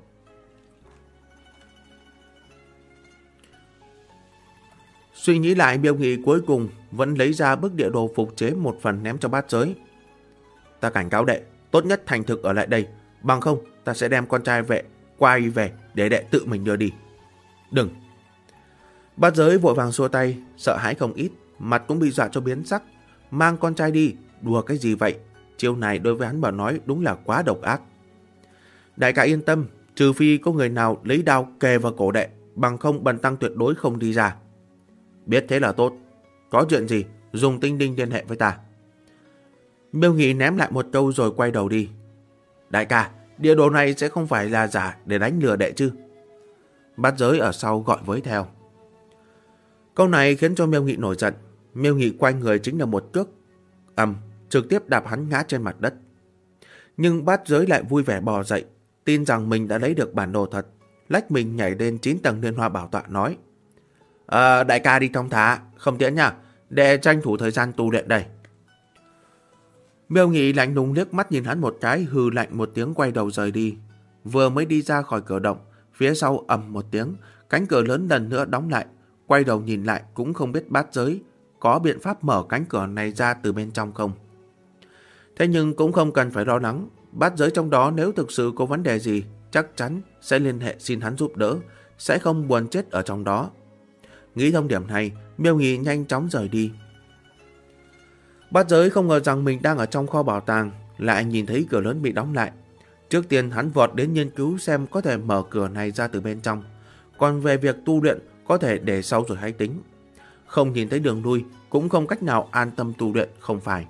Suy nghĩ lại, Miêu Nghị cuối cùng vẫn lấy ra bức địa đồ phục chế một phần ném cho Bát Giới. Ta cảnh cáo đệ, tốt nhất thành thực ở lại đây, bằng không ta sẽ đem con trai quay về để đệ tự mình đưa đi. Đừng! Bát Giới vội vàng xua tay, sợ hãi không ít, mặt cũng bị dọa cho biến sắc. Mang con trai đi, đùa cái gì vậy? Chiêu này đối với hắn mà nói đúng là quá độc ác. Đại ca yên tâm, trừ phi có người nào lấy đao kề vào cổ đệ, bằng không bần tăng tuyệt đối không đi ra. Biết thế là tốt. Có chuyện gì, dùng tinh đinh liên hệ với ta. Miêu Nghị ném lại một câu rồi quay đầu đi. Đại ca, địa đồ này sẽ không phải là giả để đánh lừa đệ chứ? Bát Giới ở sau gọi với theo. Câu này khiến cho Miêu Nghị nổi giận. Miêu Nghị quay người chính là một cước trực tiếp đạp hắn ngã trên mặt đất. Nhưng Bát Giới lại vui vẻ bò dậy, tin rằng mình đã lấy được bản đồ thật, lách mình nhảy lên 9 tầng Liên Hoa Bảo Tọa nói, đại ca đi thong thả, không tiễn nha, để tranh thủ thời gian tu luyện đây. Miêu Nghị lạnh lùng liếc mắt nhìn hắn một cái, hừ lạnh một tiếng quay đầu rời đi. Vừa mới đi ra khỏi cửa động, phía sau ầm một tiếng, cánh cửa lớn lần nữa đóng lại. Quay đầu nhìn lại cũng không biết Bát Giới có biện pháp mở cánh cửa này ra từ bên trong không. Thế nhưng cũng không cần phải lo lắng, Bát Giới trong đó nếu thực sự có vấn đề gì, chắc chắn sẽ liên hệ xin hắn giúp đỡ, sẽ không buồn chết ở trong đó. Nghĩ thông điểm này, Miêu Nghị nhanh chóng rời đi. Bát Giới không ngờ rằng mình đang ở trong kho bảo tàng, lại nhìn thấy cửa lớn bị đóng lại. Trước tiên hắn vọt đến nghiên cứu xem có thể mở cửa này ra từ bên trong, còn về việc tu luyện có thể để sau rồi hãy tính. Không nhìn thấy đường lui, cũng không cách nào an tâm tu luyện không phải.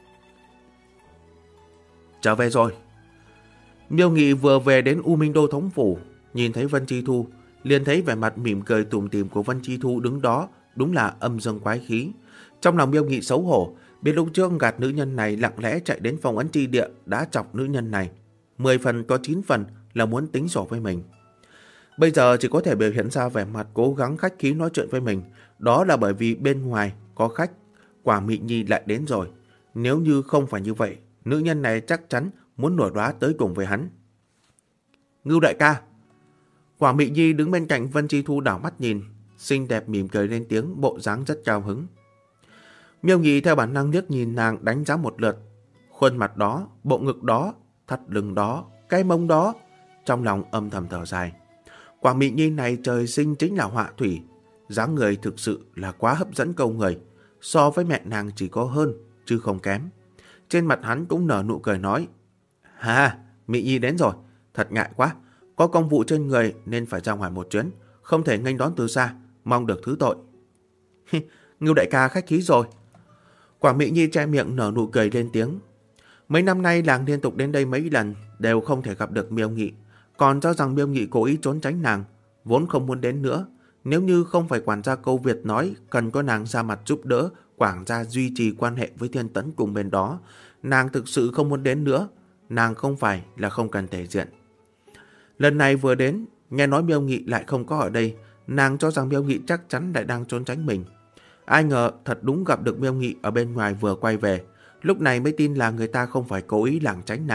Trở về rồi. Miêu Nghị vừa về đến U Minh Đô thống phủ, nhìn thấy Vân Chi Thu, liền thấy vẻ mặt mỉm cười tủm tỉm của Vân Chi Thu đứng đó, đúng là âm dương quái khí. Trong lòng Miêu Nghị xấu hổ, biết lúc trước gạt nữ nhân này lặng lẽ chạy đến phong ấn chi địa đã chọc nữ nhân này. 10 phần có 9 phần là muốn tính sổ với mình. Bây giờ chỉ có thể biểu hiện ra vẻ mặt cố gắng khách khí nói chuyện với mình. Đó là bởi vì bên ngoài có khách, Quả Mị Nhi lại đến rồi. Nếu như không phải như vậy, nữ nhân này chắc chắn muốn nổi đoá tới cùng với hắn. Ngưu đại ca! Quả Mị Nhi đứng bên cạnh Vân Chi Thu đảo mắt nhìn, xinh đẹp mỉm cười lên tiếng, bộ dáng rất cao hứng. Miêu Nghị theo bản năng liếc nhìn nàng đánh giá một lượt. Khuôn mặt đó, bộ ngực đó, thắt lưng đó, cái mông đó. Trong lòng âm thầm thở dài. Quả Mị Nhi này trời sinh chính là họa thủy. Dáng người thực sự là quá hấp dẫn câu người. So với mẹ nàng chỉ có hơn, chứ không kém. Trên mặt hắn cũng nở nụ cười nói. Ha, Mị Nhi đến rồi. Thật ngại quá. Có công vụ trên người nên phải ra ngoài một chuyến. Không thể nghênh đón từ xa. Mong được thứ tội. Ngưu đại ca khách khí rồi. Quả Mị Nhi che miệng nở nụ cười lên tiếng. Mấy năm nay nàng liên tục đến đây mấy lần, đều không thể gặp được Miêu Nghị. Còn cho rằng Miêu Nghị cố ý trốn tránh nàng, vốn không muốn đến nữa. Nếu như không phải quản gia Câu Việt nói cần có nàng ra mặt giúp đỡ, quản gia duy trì quan hệ với Thiên Tấn cùng bên đó, nàng thực sự không muốn đến nữa. Nàng không phải là không cần thể diện. Lần này vừa đến, nghe nói Miêu Nghị lại không có ở đây, nàng cho rằng Miêu Nghị chắc chắn lại đang trốn tránh mình. Ai ngờ thật đúng gặp được Miêu Nghị ở bên ngoài vừa quay về. Lúc này mới tin là người ta không phải cố ý lảng tránh nàng,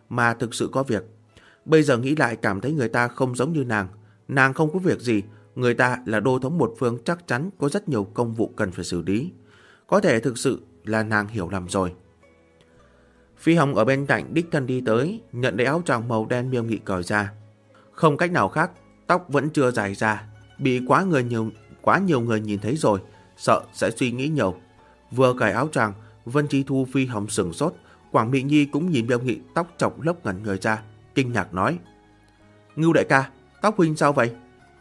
mà thực sự có việc. Bây giờ nghĩ lại cảm thấy người ta không giống như nàng. Nàng không có việc gì, người ta là đô thống một phương chắc chắn có rất nhiều công vụ cần phải xử lý. Có thể thực sự là nàng hiểu lầm rồi. Phi Hồng ở bên cạnh đích thân đi tới, nhận lấy áo choàng màu đen Miêu Nghị cởi ra. Không cách nào khác, tóc vẫn chưa dài ra, bị quá nhiều người nhìn thấy rồi, sợ sẽ suy nghĩ nhiều. Vừa cởi áo choàng, Vân Chi Thu Phi Hồng sửng sốt, Quảng Mị Nhi cũng nhìn Miêu Nghị tóc chọc lốc ngẩn người ra, kinh ngạc nói: Ngưu đại ca, tóc huynh sao vậy?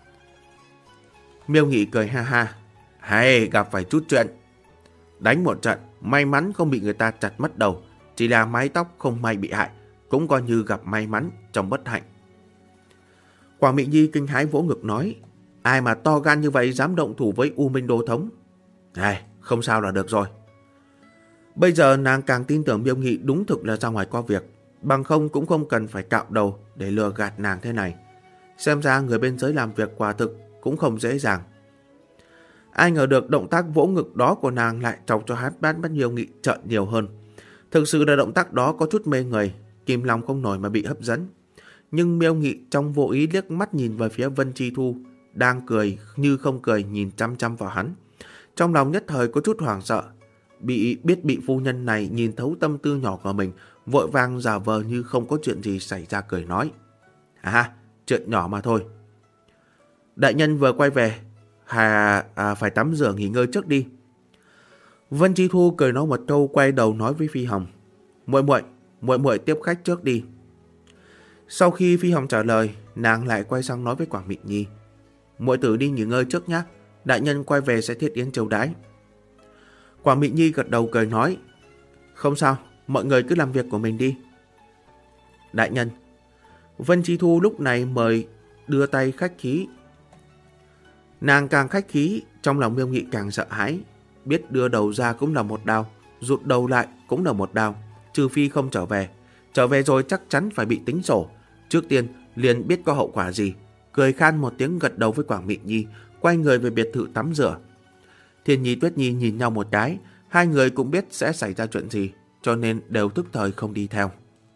Miêu Nghị cười ha ha: Hay, gặp phải chút chuyện. Đánh một trận, may mắn không bị người ta chặt mất đầu, chỉ là mái tóc không may bị hại, cũng coi như gặp may mắn trong bất hạnh. Quảng Mị Nhi kinh hãi vỗ ngực nói: Ai mà to gan như vậy dám động thủ với U Minh Đô thống? Không sao là được rồi. Bây giờ nàng càng tin tưởng Miêu Nghị đúng thực là ra ngoài có việc, bằng không cũng không cần phải cạo đầu để lừa gạt nàng thế này. Xem ra người bên giới làm việc quả thực cũng không dễ dàng. Ai ngờ được động tác vỗ ngực đó của nàng lại chọc cho hắn bắt Miêu Nghị trợn nhiều hơn. Thực sự là động tác đó có chút mê người, kìm lòng không nổi mà bị hấp dẫn. Nhưng Miêu Nghị trong vô ý liếc mắt nhìn về phía Vân Chi Thu, đang cười như không cười nhìn chăm chăm vào hắn. Trong lòng nhất thời có chút hoảng sợ, biết bị phu nhân này nhìn thấu tâm tư nhỏ của mình, vội vàng giả vờ như không có chuyện gì xảy ra cười nói: Chuyện nhỏ mà thôi. Đại nhân vừa quay về, phải tắm rửa nghỉ ngơi trước đi. Vân Chi Thu cười nói một câu, quay đầu nói với Phi Hồng: Muội muội tiếp khách trước đi. Sau khi Phi Hồng trả lời, nàng lại quay sang nói với Quảng Mị Nhi: Muội tử đi nghỉ ngơi trước nhé, đại nhân quay về sẽ thiết yến chiêu đãi. Quảng Mị Nhi gật đầu cười nói: Không sao, mọi người cứ làm việc của mình đi. Đại nhân. Vân Chi Thu lúc này mời đưa tay khách khí. Nàng càng khách khí, trong lòng Miêu Nghị càng sợ hãi. Biết đưa đầu ra cũng là một đao, rụt đầu lại cũng là một đao, trừ phi không trở về. Trở về rồi chắc chắn phải bị tính sổ. Trước tiên liền biết có hậu quả gì. Cười khan một tiếng gật đầu với Quảng Mị Nhi, quay người về biệt thự tắm rửa. Thiên Nhi Tuyết Nhi nhìn nhau một cái, hai người cũng biết sẽ xảy ra chuyện gì, cho nên đều tức thời không đi theo.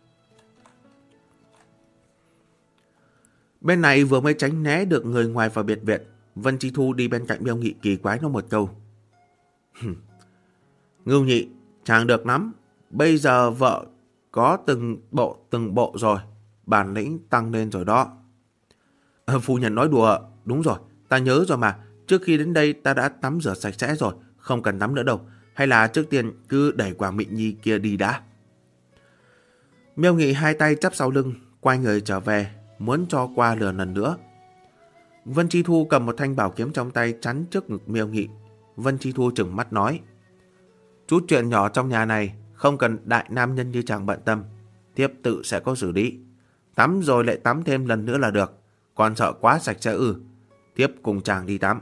Bên này vừa mới tránh né được người ngoài vào biệt viện, Vân Chi Thu đi bên cạnh Miêu Nghị kỳ quái nói một câu: Ngưu nhị, chàng được lắm. Bây giờ vợ có từng bộ rồi, bản lĩnh tăng lên rồi đó. Phu nhân nói đùa, đúng rồi, ta nhớ rồi mà. Trước khi đến đây ta đã tắm rửa sạch sẽ rồi, không cần tắm nữa đâu. Hay là trước tiên cứ đẩy Quảng Mị Nhi kia đi đã. Miêu Nghị hai tay chắp sau lưng, quay người trở về, muốn cho qua lừa lần nữa. Vân Chi Thu cầm một thanh bảo kiếm trong tay chắn trước ngực Miêu Nghị. Vân Chi Thu trừng mắt nói: Chút chuyện nhỏ trong nhà này không cần đại nam nhân như chàng bận tâm, tiếp tự sẽ có xử lý. Tắm rồi lại tắm thêm lần nữa là được, còn sợ quá sạch sẽ ư? Tiếp cùng chàng đi tắm.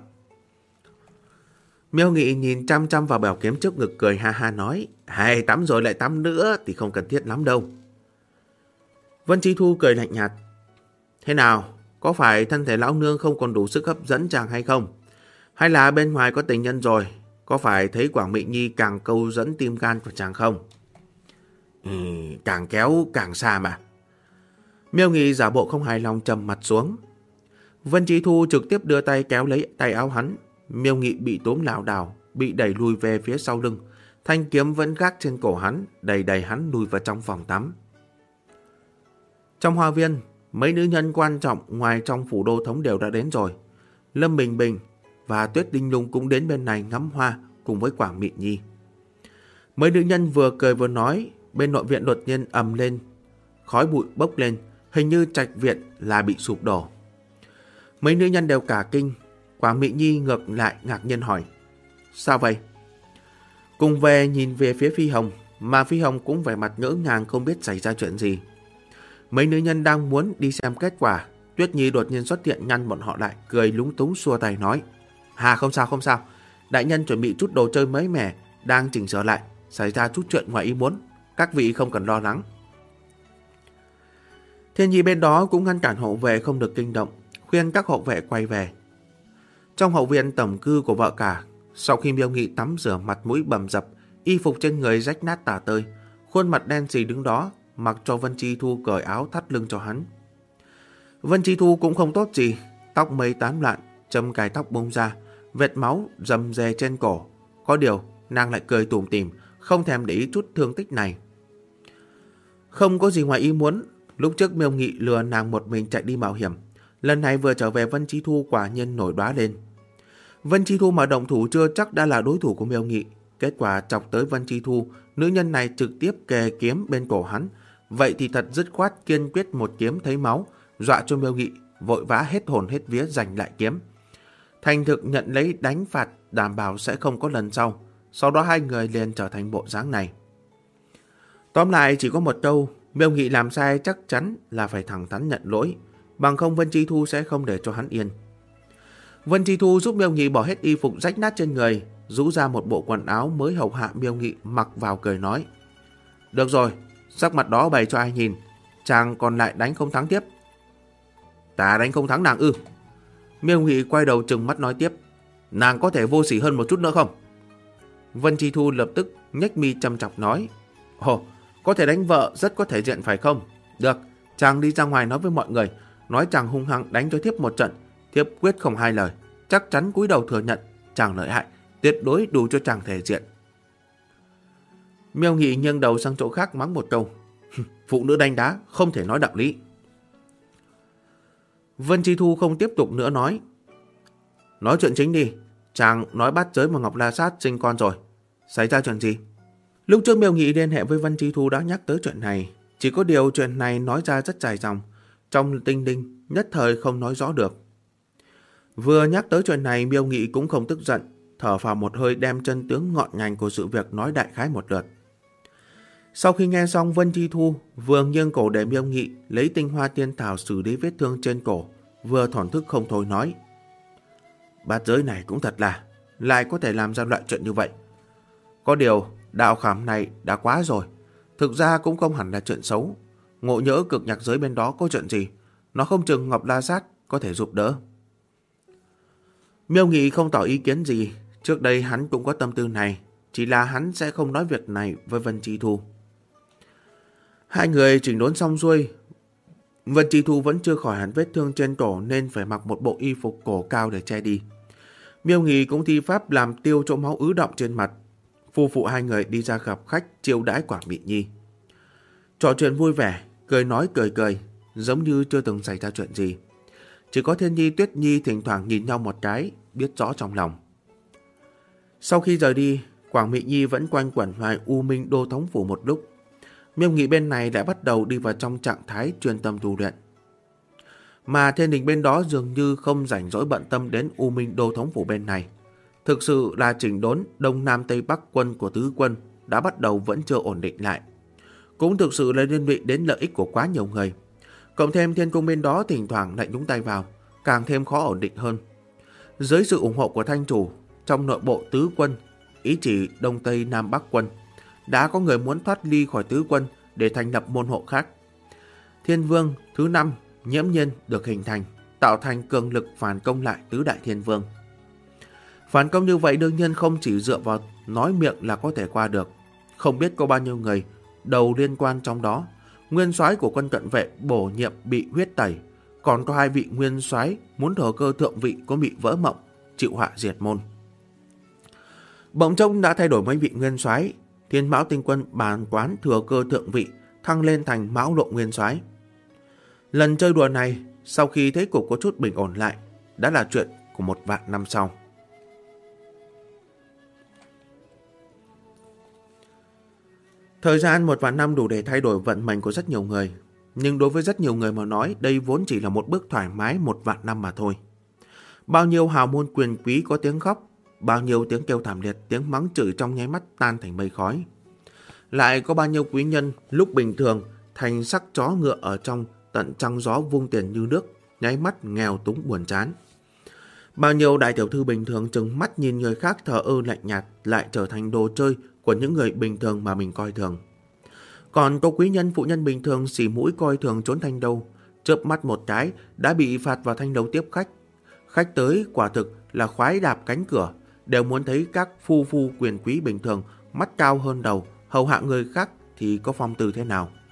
Miêu Nghị nhìn chăm chăm vào bảo kiếm trước ngực cười ha ha nói: Hay, tắm rồi lại tắm nữa thì không cần thiết lắm đâu. Vân Chi Thu cười lạnh nhạt: Thế nào, có phải thân thể lão nương không còn đủ sức hấp dẫn chàng hay không? Hay là bên ngoài có tình nhân rồi? Có phải thấy Quảng Mị Nhi càng câu dẫn tim gan của chàng không? Càng kéo càng xa mà. Miêu Nghị giả bộ không hài lòng trầm mặt xuống. Vân Chi Thu trực tiếp đưa tay kéo lấy tay áo hắn. Miêu Nghị bị túm lảo đảo, bị đẩy lùi về phía sau lưng. Thanh kiếm vẫn gác trên cổ hắn, đẩy hắn lùi vào trong phòng tắm. Trong hoa viên, mấy nữ nhân quan trọng ngoài trong phủ đô thống đều đã đến rồi. Lâm Bình Bình và Tuyết Đinh Lung cũng đến bên này ngắm hoa cùng với Quảng Mị Nhi. Mấy nữ nhân vừa cười vừa nói, bên nội viện đột nhiên ầm lên, khói bụi bốc lên, hình như trạch viện là bị sụp đổ. Mấy nữ nhân đều cả kinh. Quảng Mị Nhi ngược lại ngạc nhiên hỏi: Sao vậy? Cùng về nhìn về phía Phi Hồng, mà Phi Hồng cũng vẻ mặt ngỡ ngàng không biết xảy ra chuyện gì. Mấy nữ nhân đang muốn đi xem kết quả, Tuyết Nhi đột nhiên xuất hiện ngăn bọn họ lại, cười lúng túng xua tay nói: Không sao, đại nhân chuẩn bị chút đồ chơi mới mẻ, đang chỉnh sửa lại, xảy ra chút chuyện ngoài ý muốn, các vị không cần lo lắng. Thiên Nhi bên đó cũng ngăn cản hậu vệ không được kinh động, khuyên các hậu vệ quay về. Trong hậu viện tẩm cư của vợ cả, sau khi Miêu Nghị tắm rửa mặt mũi bầm dập, y phục trên người rách nát tả tơi, khuôn mặt đen xì đứng đó, mặc cho Vân Chi Thu cởi áo thắt lưng cho hắn. Vân Chi Thu cũng không tốt gì, tóc mây tán loạn, châm cài tóc bung ra, vệt máu rầm rề trên cổ. Có điều, nàng lại cười tủm tỉm, không thèm để ý chút thương tích này. Không có gì ngoài ý muốn, lúc trước Miêu Nghị lừa nàng một mình chạy đi mạo hiểm. Lần này vừa trở về Vân Chi Thu quả nhiên nổi đoá lên. Vân Chi Thu mà động thủ chưa chắc đã là đối thủ của Miêu Nghị. Kết quả chọc tới Vân Chi Thu, nữ nhân này trực tiếp kề kiếm bên cổ hắn. Vậy thì thật dứt khoát kiên quyết một kiếm thấy máu, dọa cho Miêu Nghị vội vã hết hồn hết vía giành lại kiếm. Thành thực nhận lấy đánh phạt, đảm bảo sẽ không có lần sau. Sau đó hai người liền trở thành bộ dáng này. Tóm lại chỉ có một câu, Miêu Nghị làm sai chắc chắn là phải thẳng thắn nhận lỗi, bằng không Vân Chi Thu sẽ không để cho hắn yên. Vân Chi Thu giúp Miêu Nghị bỏ hết y phục rách nát trên người, rũ ra một bộ quần áo mới hầu hạ Miêu Nghị mặc vào, cười nói: được rồi, sắc mặt đó bày cho ai nhìn, chàng còn lại đánh không thắng tiếp. Ta đánh không thắng nàng ư? Miêu Nghị quay đầu trừng mắt nói tiếp: nàng có thể vô sỉ hơn một chút nữa không? Vân Chi Thu lập tức nhếch mi châm chọc nói: ồ, có thể đánh vợ rất có thể diện phải không? Được, chàng đi ra ngoài nói với mọi người, nói chàng hung hăng đánh cho thiếp một trận, thiếp quyết không hai lời, chắc chắn cúi đầu thừa nhận chàng lợi hại, tuyệt đối đủ cho chàng thể diện. Miêu Nghị nghiêng đầu sang chỗ khác mắng một câu: phụ nữ đánh đá không thể nói đạo lý. Vân Chi Thu không tiếp tục nữa nói chuyện chính đi, chàng nói Bát Giới và Ngọc La Sát sinh con rồi, xảy ra chuyện gì? Lúc trước Miêu Nghị liên hệ với Vân Chi Thu đã nhắc tới chuyện này, chỉ có điều chuyện này nói ra rất dài dòng, trong tinh linh nhất thời không nói rõ được. Vừa nhắc tới chuyện này, Miêu Nghị cũng không tức giận, thở phào một hơi đem chân tướng ngọn ngành của sự việc nói đại khái một lượt. Sau khi nghe xong, Vân Chi Thu vừa nghiêng cổ để Miêu Nghị lấy tinh hoa tiên thảo xử lý vết thương trên cổ, vừa thổn thức không thôi nói: Bát Giới này cũng thật là lại có thể làm ra loại chuyện như vậy. Có điều đạo khảm này đã quá rồi, thực ra cũng không hẳn là chuyện xấu. Ngộ nhỡ cực nhạc giới bên đó có chuyện gì, nó không chừng Ngọc La Sát có thể giúp đỡ. Miêu Nghị không tỏ ý kiến gì, trước đây hắn cũng có tâm tư này, chỉ là hắn sẽ không nói việc này với Vân Chi Thu. Hai người chỉnh đốn xong xuôi, Vân Chi Thu vẫn chưa khỏi hẳn vết thương trên cổ nên phải mặc một bộ y phục cổ cao để che đi. Miêu Nghị cũng thi pháp làm tiêu chỗ máu ứ đọng trên mặt. Phu phụ hai người đi ra gặp khách chiêu đãi Quảng Mị Nhi. Trò chuyện vui vẻ, cười nói cười, giống như chưa từng xảy ra chuyện gì. Chỉ có Thiên Nhi Tuyết Nhi thỉnh thoảng nhìn nhau một cái, biết rõ trong lòng. Sau khi rời đi, Quảng Mị Nhi vẫn quanh quẩn ngoài U Minh Đô Thống Phủ một lúc. Miêu Nghị bên này đã bắt đầu đi vào trong trạng thái chuyên tâm tu luyện. Mà Thiên Đình bên đó dường như không rảnh rỗi bận tâm đến U Minh Đô Thống Phủ bên này. Thực sự là chỉnh đốn Đông Nam Tây Bắc quân của tứ quân đã bắt đầu vẫn chưa ổn định lại. Cũng thực sự là liên lụy đến lợi ích của quá nhiều người. Cộng thêm Thiên Cung bên đó thỉnh thoảng lại nhúng tay vào, càng thêm khó ổn định hơn. Dưới sự ủng hộ của Thanh Chủ, trong nội bộ tứ quân, ý chỉ Đông Tây Nam Bắc quân, đã có người muốn thoát ly khỏi tứ quân để thành lập môn hộ khác. Thiên Vương thứ 5 Nhiễm Nhiên được hình thành, tạo thành cường lực phản công lại tứ đại Thiên Vương. Phản công như vậy đương nhiên không chỉ dựa vào nói miệng là có thể qua được. Không biết có bao nhiêu người đầu liên quan trong đó. Nguyên soái của quân cận vệ bổ nhiệm bị huyết tẩy, còn có 2 vị nguyên soái muốn thừa cơ thượng vị cũng bị vỡ mộng, chịu họa diệt môn. Bỗng trông đã thay đổi mấy vị nguyên soái, Thiên Mão Tinh Quân bàn quán thừa cơ thượng vị, thăng lên thành Mão Lộ nguyên soái. Lần chơi đùa này, sau khi thấy cục có chút bình ổn lại, đã là chuyện của 1 vạn năm sau. Thời gian 1 vạn năm đủ để thay đổi vận mệnh của rất nhiều người. Nhưng đối với rất nhiều người mà nói, đây vốn chỉ là một bước thoải mái 1 vạn năm mà thôi. Bao nhiêu hào môn quyền quý có tiếng khóc, bao nhiêu tiếng kêu thảm liệt, tiếng mắng chửi trong nháy mắt tan thành mây khói. Lại có bao nhiêu quý nhân lúc bình thường thành sắc chó ngựa ở trong tận trăng gió vung tiền như nước, nháy mắt nghèo túng buồn chán. Bao nhiêu đại tiểu thư bình thường trừng mắt nhìn người khác thờ ơ lạnh nhạt lại trở thành đồ chơi của những người bình thường mà mình coi thường. Còn có quý nhân phụ nhân bình thường xỉ mũi coi thường trốn thanh đâu, chớp mắt một cái đã bị phạt vào thanh lâu tiếp khách. Khách tới quả thực là khoái đạp cánh cửa, đều muốn thấy các phu phu quyền quý bình thường mắt cao hơn đầu, hầu hạ người khác thì có phong từ thế nào.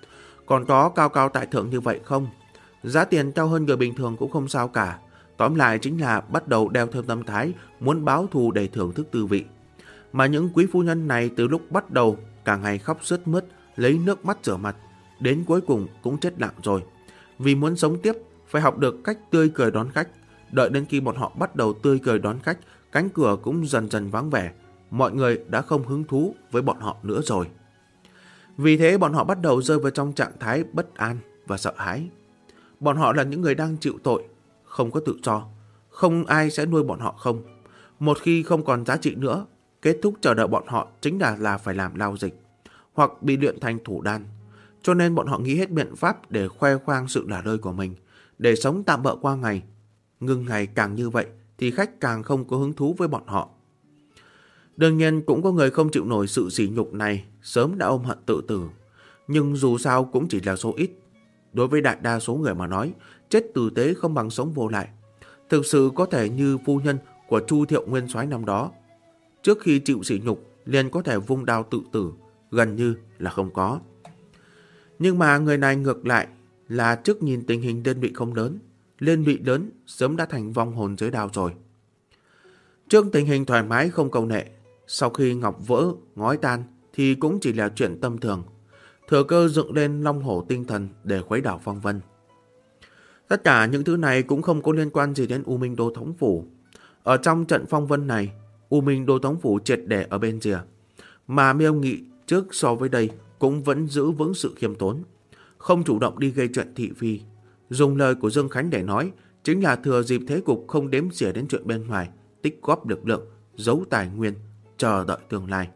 Còn có cao cao tại thượng như vậy không? Giá tiền cao hơn người bình thường cũng không sao cả. Tóm lại chính là bắt đầu đeo theo tâm thái muốn báo thù để thưởng thức tư vị. Mà những quý phu nhân này từ lúc bắt đầu cả ngày khóc sướt mướt, lấy nước mắt rửa mặt, đến cuối cùng cũng chết lặng rồi. Vì muốn sống tiếp, phải học được cách tươi cười đón khách. Đợi đến khi bọn họ bắt đầu tươi cười đón khách, cánh cửa cũng dần dần vắng vẻ. Mọi người đã không hứng thú với bọn họ nữa rồi. Vì thế bọn họ bắt đầu rơi vào trong trạng thái bất an và sợ hãi. Bọn họ là những người đang chịu tội, không có tự do. Không ai sẽ nuôi bọn họ không. Một khi không còn giá trị nữa, kết thúc chờ đợi bọn họ chính là phải làm lao dịch, hoặc bị luyện thành thủ đan. Cho nên bọn họ nghĩ hết biện pháp để khoe khoang sự là đời của mình, để sống tạm bợ qua ngày. Nhưng ngày càng như vậy thì khách càng không có hứng thú với bọn họ. Đương nhiên cũng có người không chịu nổi sự sỉ nhục này, sớm đã ôm hận tự tử. Nhưng dù sao cũng chỉ là số ít. Đối với đại đa số người mà nói, chết tử tế không bằng sống vô lại. Thực sự có thể như phu nhân của Chu Thiệu Nguyên Soái năm đó. Trước khi chịu sỉ nhục, liền có thể vung đao tự tử, gần như là không có. Nhưng mà người này ngược lại là trước nhìn tình hình đơn vị không lớn, liên lụy lớn sớm đã thành vong hồn dưới đao rồi. Trước tình hình thoải mái không câu nệ, sau khi ngọc vỡ, ngói tan thì cũng chỉ là chuyện tâm thường. Thừa cơ dựng lên long hổ tinh thần để khuấy đảo phong vân. Tất cả những thứ này cũng không có liên quan gì đến U Minh Đô Thống Phủ. Ở trong trận phong vân này, U Minh Đô Thống Phủ triệt để ở bên rìa. Mà Miêu Nghị trước so với đây cũng vẫn giữ vững sự khiêm tốn, không chủ động đi gây chuyện thị phi. Dùng lời của Dương Khánh để nói, chính là thừa dịp thế cục không đếm xỉa đến chuyện bên ngoài, tích góp lực lượng, giấu tài nguyên, chờ đợi tương lai.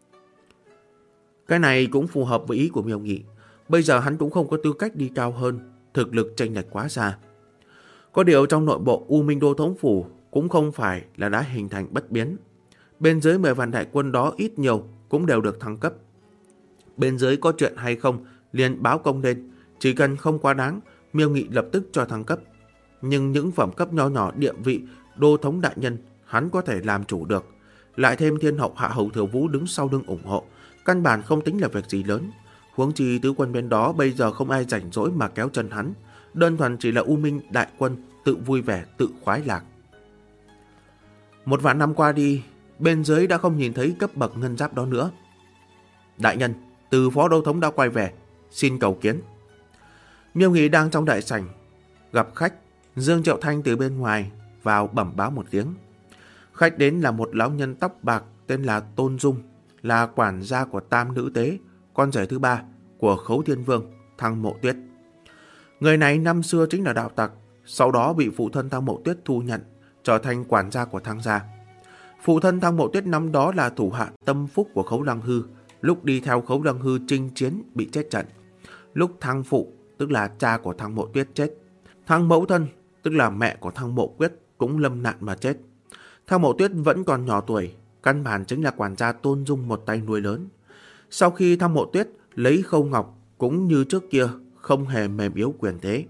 Cái này cũng phù hợp với ý của Miêu Nghị. Bây giờ hắn cũng không có tư cách đi cao hơn, thực lực chênh lệch quá xa. Có điều trong nội bộ U Minh Đô Thống Phủ cũng không phải là đã hình thành bất biến. Bên dưới 10 vạn đại quân đó ít nhiều cũng đều được thăng cấp. Bên dưới có chuyện hay không liền báo công lên, chỉ cần không quá đáng, Miêu Nghị lập tức cho thăng cấp. Nhưng những phẩm cấp nho nhỏ địa vị đô thống đại nhân hắn có thể làm chủ được. Lại thêm thiên hậu Hạ Hầu Thừa Vũ đứng sau lưng ủng hộ, căn bản không tính là việc gì lớn. Huống chi tứ quân bên đó bây giờ không ai rảnh rỗi mà kéo chân hắn, đơn thuần chỉ là U Minh đại quân tự vui vẻ tự khoái lạc. Một vạn năm qua đi, bên dưới đã không nhìn thấy cấp bậc ngân giáp đó nữa. Đại nhân, từ phó đô thống đã quay về, xin cầu kiến. Miêu Nghị đang trong đại sảnh gặp khách. Dương Triệu Thanh từ bên ngoài vào bẩm báo một tiếng. Khách đến là một lão nhân tóc bạc tên là Tôn Dung, là quản gia của Tam Nữ Tế, con rể thứ ba của Khấu Thiên Vương Thăng Mộ Tuyết. Người này năm xưa chính là đạo tặc, sau đó bị phụ thân Thăng Mộ Tuyết thu nhận, trở thành quản gia của Thăng gia. Phụ thân Thăng Mộ Tuyết năm đó là thủ hạ tâm phúc của Khấu Lăng Hư, lúc đi theo Khấu Lăng Hư chinh chiến bị chết trận. Lúc Thăng phụ, tức là cha của Thăng Mộ Tuyết chết, Thăng mẫu thân, tức là mẹ của Thăng Mộ Quyết cũng lâm nạn mà chết. Thăng Mộ Tuyết vẫn còn nhỏ tuổi, căn bản chính là quản gia Tôn Dung một tay nuôi lớn. Sau khi Thăng Mộ Tuyết lấy Khâu Ngọc cũng như trước kia không hề mềm yếu quyền thế.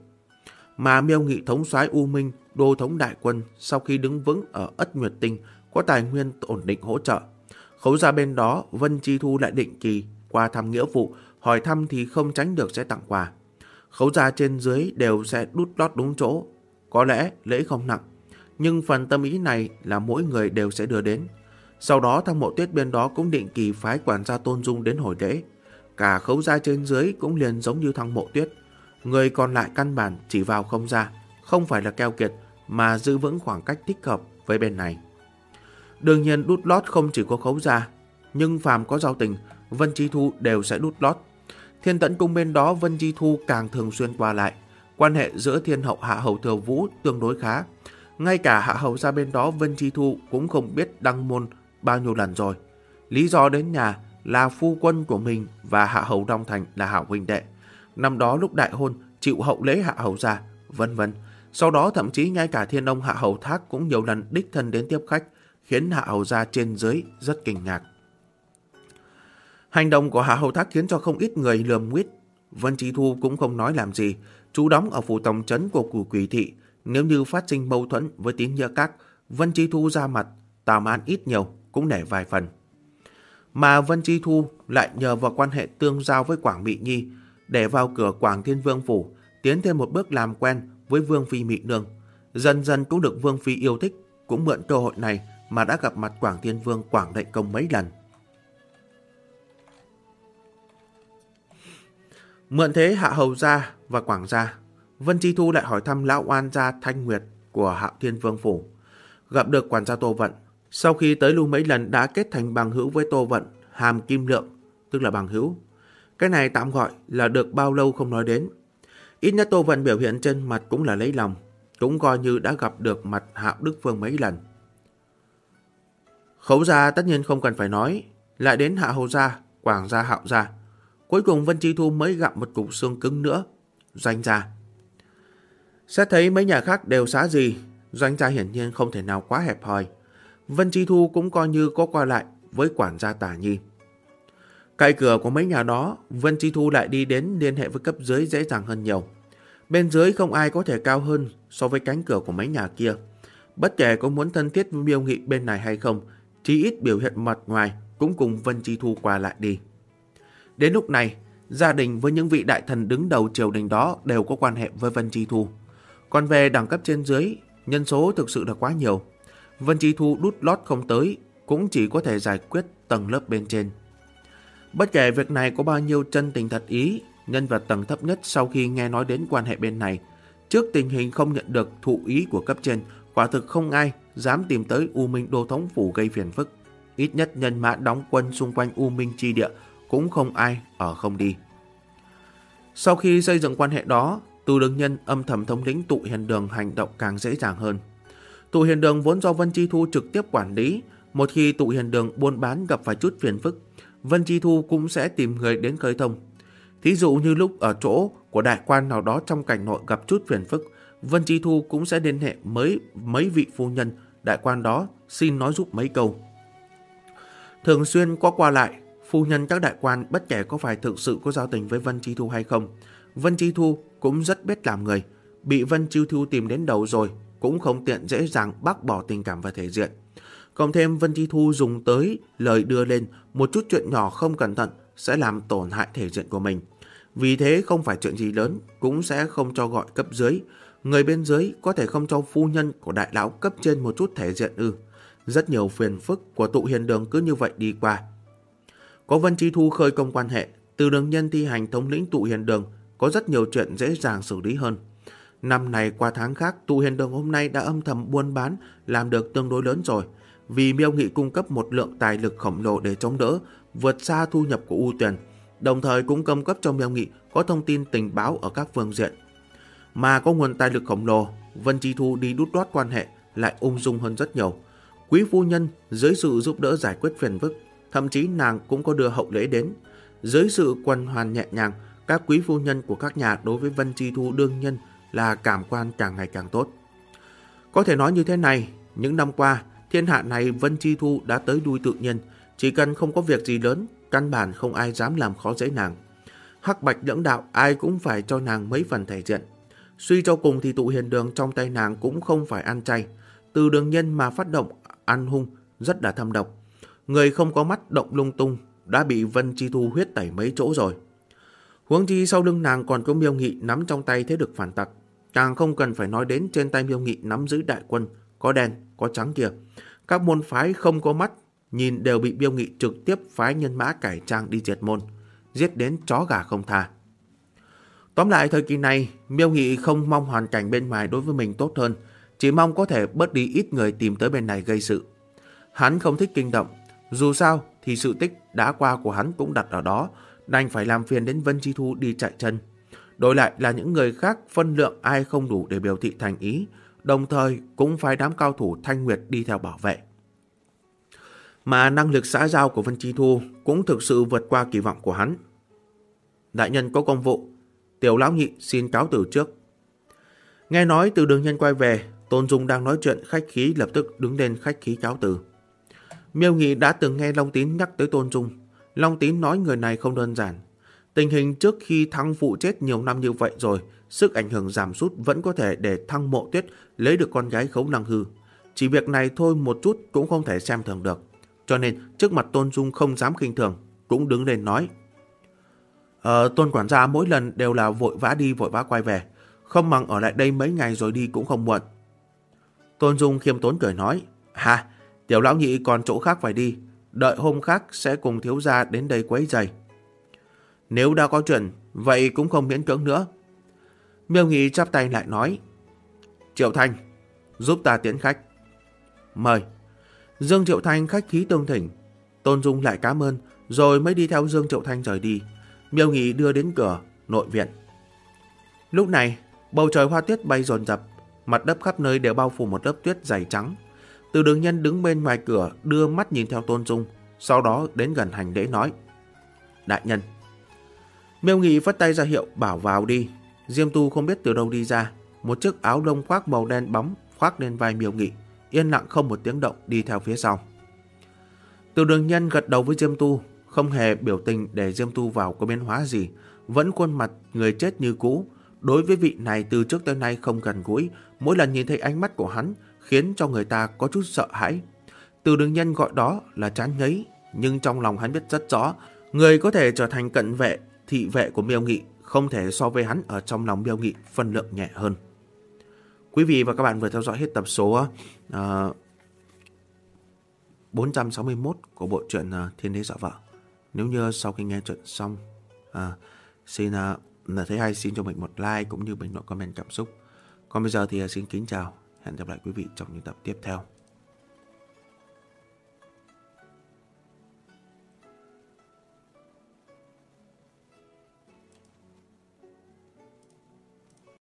Mà Miêu Nghị thống soái U Minh Đô Thống đại quân sau khi đứng vững ở Ất Nguyệt Tinh có tài nguyên ổn định hỗ trợ. Khấu gia bên đó Vân Chi Thu lại định kỳ qua thăm nghĩa vụ, hỏi thăm thì không tránh được sẽ tặng quà. Khấu gia trên dưới đều sẽ đút lót đúng chỗ, có lẽ lễ không nặng, nhưng phần tâm ý này là mỗi người đều sẽ đưa đến. Sau đó Thăng Mộ Tuyết bên đó cũng định kỳ phái quản gia Tôn Dung đến hồi lễ. Cả Khấu gia trên dưới cũng liền giống như Thăng Mộ Tuyết, người còn lại căn bản chỉ vào không ra, không phải là keo kiệt mà giữ vững khoảng cách thích hợp với bên này. Đương nhiên đút lót không chỉ có Khấu gia, nhưng phàm có giao tình, Vân Chi Thu đều sẽ đút lót. Thiên Tẫn Cung bên đó Vân Chi Thu càng thường xuyên qua lại, quan hệ giữa Thiên hậu Hạ Hầu Thừa Vũ tương đối khá. Ngay cả Hạ Hầu gia bên đó Vân Chi Thu cũng không biết đăng môn bao nhiêu lần rồi. Lý do đến nhà là phu quân của mình và Hạ Hầu Đông Thành là hảo huynh đệ. Năm đó lúc đại hôn chịu hậu lễ Hạ Hầu gia, vân vân. Sau đó thậm chí ngay cả Thiên ông Hạ Hầu Thác cũng nhiều lần đích thân đến tiếp khách, khiến Hạ Hầu gia trên dưới rất kinh ngạc. Hành động của Hạ Hầu Thác khiến cho không ít người lườm nguýt. Vân Chi Thu cũng không nói làm gì, trú đóng ở phủ tổng trấn của Cửu Quỷ thị. Nếu như phát sinh mâu thuẫn với Tín Nghĩa Các, Vân Chi Thu ra mặt, Tào Mãn ít nhiều cũng nể vài phần. Mà Vân Chi Thu lại nhờ vào quan hệ tương giao với Quảng Mị Nhi, để vào cửa Quảng Thiên Vương phủ, tiến thêm một bước làm quen với Vương Phi Mị Nương. Dần dần cũng được Vương Phi yêu thích, cũng mượn cơ hội này mà đã gặp mặt Quảng Thiên Vương Quảng Đại Công mấy lần. Mượn thế Hạ Hầu gia và Quảng gia, Vân Chi Thu lại hỏi thăm lão oan gia Thanh Nguyệt của Hạo Thiên Vương phủ. Gặp được quản gia Tô Vận, sau khi tới lui mấy lần đã kết thành bằng hữu với Tô Vận, Hàm Kim Lượng, tức là bằng hữu. Cái này tạm gọi là được bao lâu không nói đến. Ít nhất Tô Vận biểu hiện trên mặt cũng là lấy lòng, cũng coi như đã gặp được mặt Hạo Đức Vương mấy lần. Khấu gia tất nhiên không cần phải nói, lại đến Hạ Hầu gia, Quảng gia, Hạo gia. Cuối cùng Vân Chi Thu mới gặp một cục xương cứng nữa, Doanh gia. Xét thấy mấy nhà khác đều xá gì, Doanh gia hiển nhiên không thể nào quá hẹp hòi. Vân Chi Thu cũng coi như có qua lại với quản gia Tả Nhi. Cậy cửa của mấy nhà đó, Vân Chi Thu lại đi đến liên hệ với cấp dưới dễ dàng hơn nhiều. Bên dưới không ai có thể cao hơn so với cánh cửa của mấy nhà kia. Bất kể có muốn thân thiết với Miêu Nghị bên này hay không, chí ít biểu hiện mặt ngoài cũng cùng Vân Chi Thu qua lại đi. Đến lúc này, gia đình với những vị đại thần đứng đầu triều đình đó đều có quan hệ với Vân Chi Thu. Còn về đẳng cấp trên dưới, nhân số thực sự là quá nhiều. Vân Chi Thu đút lót không tới, cũng chỉ có thể giải quyết tầng lớp bên trên. Bất kể việc này có bao nhiêu chân tình thật ý, nhân vật tầng thấp nhất sau khi nghe nói đến quan hệ bên này, trước tình hình không nhận được thụ ý của cấp trên, quả thực không ai dám tìm tới U Minh Đô Thống Phủ gây phiền phức. Ít nhất nhân mã đóng quân xung quanh U Minh chi địa cũng không ai ở không đi. Sau khi xây dựng quan hệ đó, Từ Đường Nhân âm thầm thống lĩnh Tụ Hiền Đường hành động càng dễ dàng hơn. Tụ Hiền Đường vốn do Vân Chi Thu trực tiếp quản lý, một khi Tụ Hiền Đường buôn bán gặp phải chút phiền phức, Vân Chi Thu cũng sẽ tìm người đến khơi thông. Thí dụ như lúc ở chỗ của đại quan nào đó trong cảnh nội gặp chút phiền phức, Vân Chi Thu cũng sẽ liên hệ với mấy vị phu nhân đại quan đó xin nói giúp mấy câu. Thường xuyên có qua lại, phu nhân các đại quan bất kể có phải thực sự có giao tình với Vân Chi Thu hay không, Vân Chi Thu cũng rất biết làm người. Bị Vân Chi Thu tìm đến đầu rồi, cũng không tiện dễ dàng bác bỏ tình cảm và thể diện. Cộng thêm Vân Chi Thu dùng tới lời đưa lên một chút chuyện nhỏ không cẩn thận sẽ làm tổn hại thể diện của mình. Vì thế không phải chuyện gì lớn cũng sẽ không cho gọi cấp dưới. Người bên dưới có thể không cho phu nhân của đại lão cấp trên một chút thể diện ư? Rất nhiều phiền phức của Tụ Hiền Đường cứ như vậy đi qua. Có Vân Chi Thu khơi công quan hệ, Từ Đường Nhân thi hành thống lĩnh Tụ Hiền Đường, có rất nhiều chuyện dễ dàng xử lý hơn. Năm này qua tháng khác, Tụ Hiền Đường hôm nay đã âm thầm buôn bán làm được tương đối lớn rồi. Vì Miêu Nghị cung cấp một lượng tài lực khổng lồ để chống đỡ, vượt xa thu nhập của U Tuyền, đồng thời cũng cung cấp cho Miêu Nghị có thông tin tình báo ở các phương diện. Mà có nguồn tài lực khổng lồ, Vân Chi Thu đi đút lót quan hệ lại ung dung hơn rất nhiều. Quý phu nhân dưới sự giúp đỡ giải quyết phiền phức, thậm chí nàng cũng có đưa hậu lễ đến. Dưới sự quần hoàn nhẹ nhàng, các quý phu nhân của các nhà đối với Vân Chi Thu đương nhân là cảm quan càng ngày càng tốt. Có thể nói như thế này, những năm qua, thiên hạ này Vân Chi Thu đã tới đuôi tự nhiên, chỉ cần không có việc gì lớn, căn bản không ai dám làm khó dễ nàng. Hắc bạch lưỡng đạo ai cũng phải cho nàng mấy phần thể diện. Suy cho cùng thì Tụ Hiền Đường trong tay nàng cũng không phải ăn chay. Từ Đường Nhân mà phát động ăn hung rất là thâm độc. Người không có mắt động lung tung đã bị Vân Chi Thu huyết tẩy mấy chỗ rồi. Huống chi sau lưng nàng còn có Miêu Nghị nắm trong tay thế lực phản tặc. Càng không cần phải nói đến trên tay Miêu Nghị nắm giữ đại quân, có đen, có trắng kia. Các môn phái không có mắt, nhìn đều bị Miêu Nghị trực tiếp phái nhân mã cải trang đi diệt môn, giết đến chó gà không tha. Tóm lại thời kỳ này, Miêu Nghị không mong hoàn cảnh bên ngoài đối với mình tốt hơn, chỉ mong có thể bớt đi ít người tìm tới bên này gây sự. Hắn không thích kinh động, dù sao thì sự tích đã qua của hắn cũng đặt ở đó, đành phải làm phiền đến Vân Chi Thu đi chạy chân. Đổi lại là những người khác phân lượng ai không đủ để biểu thị thành ý, đồng thời cũng phải đám cao thủ Thanh Nguyệt đi theo bảo vệ. Mà năng lực xã giao của Vân Chi Thu cũng thực sự vượt qua kỳ vọng của hắn. Đại nhân có công vụ, tiểu lão nhị xin cáo từ trước. Nghe nói Từ Đường Nhân quay về, Tôn Dung đang nói chuyện khách khí lập tức đứng lên khách khí cáo từ. Miêu Nghị đã từng nghe Long Tín nhắc tới Tôn Dung. Long Tín nói người này không đơn giản. Tình hình trước khi Thăng Phụ chết nhiều năm như vậy rồi, sức ảnh hưởng giảm sút vẫn có thể để Thăng Mộ Tuyết lấy được con gái Khấu Năng Hư. Chỉ việc này thôi một chút cũng không thể xem thường được. Cho nên trước mặt Tôn Dung không dám khinh thường, cũng đứng lên nói. Tôn quản gia mỗi lần đều là vội vã đi vội vã quay về, không bằng ở lại đây mấy ngày rồi đi cũng không muộn. Tôn Dung khiêm tốn cười nói, tiểu lão nhị còn chỗ khác phải đi, đợi hôm khác sẽ cùng thiếu gia đến đây quấy rầy. Nếu đã có chuyện, vậy cũng không miễn cưỡng nữa. Miêu Nghị chắp tay lại nói, Triệu Thanh, giúp ta tiễn khách. Mời. Dương Triệu Thanh khách khí tương thỉnh. Tôn Dung lại cảm ơn, rồi mới đi theo Dương Triệu Thanh rời đi. Miêu Nghị đưa đến cửa nội viện. Lúc này, bầu trời hoa tuyết bay dồn dập, mặt đất khắp nơi đều bao phủ một lớp tuyết dày trắng. Từ Đường Nhân đứng bên ngoài cửa đưa mắt nhìn theo Tôn Dung, sau đó đến gần hành lễ nói, đại nhân. Miêu Nghị phất tay ra hiệu bảo vào đi. Diêm Tu không biết từ đâu đi ra, một chiếc áo lông khoác màu đen bóng khoác lên vai Miêu Nghị, yên lặng không một tiếng động đi theo phía sau. Từ Đường Nhân gật đầu với Diêm Tu, không hề biểu tình để Diêm Tu vào có biến hóa gì, vẫn khuôn mặt người chết như cũ. Đối với vị này từ trước tới nay không gần gũi, mỗi lần nhìn thấy ánh mắt của hắn khiến cho người ta có chút sợ hãi. Từ Đường Nhân gọi đó là chán ngấy, nhưng trong lòng hắn biết rất rõ, người có thể trở thành cận vệ, thị vệ của Miêu Nghị không thể so với hắn ở trong lòng Miêu Nghị phân lượng nhẹ hơn. Quý vị và các bạn vừa theo dõi hết tập số 461 của bộ truyện Thiên Đế Dọa Vợ. Nếu như sau khi nghe chuyện xong xin thấy hay xin cho mình một like cũng như bình luận comment cảm xúc. Còn bây giờ thì xin kính chào, hẹn gặp lại quý vị trong những tập tiếp theo.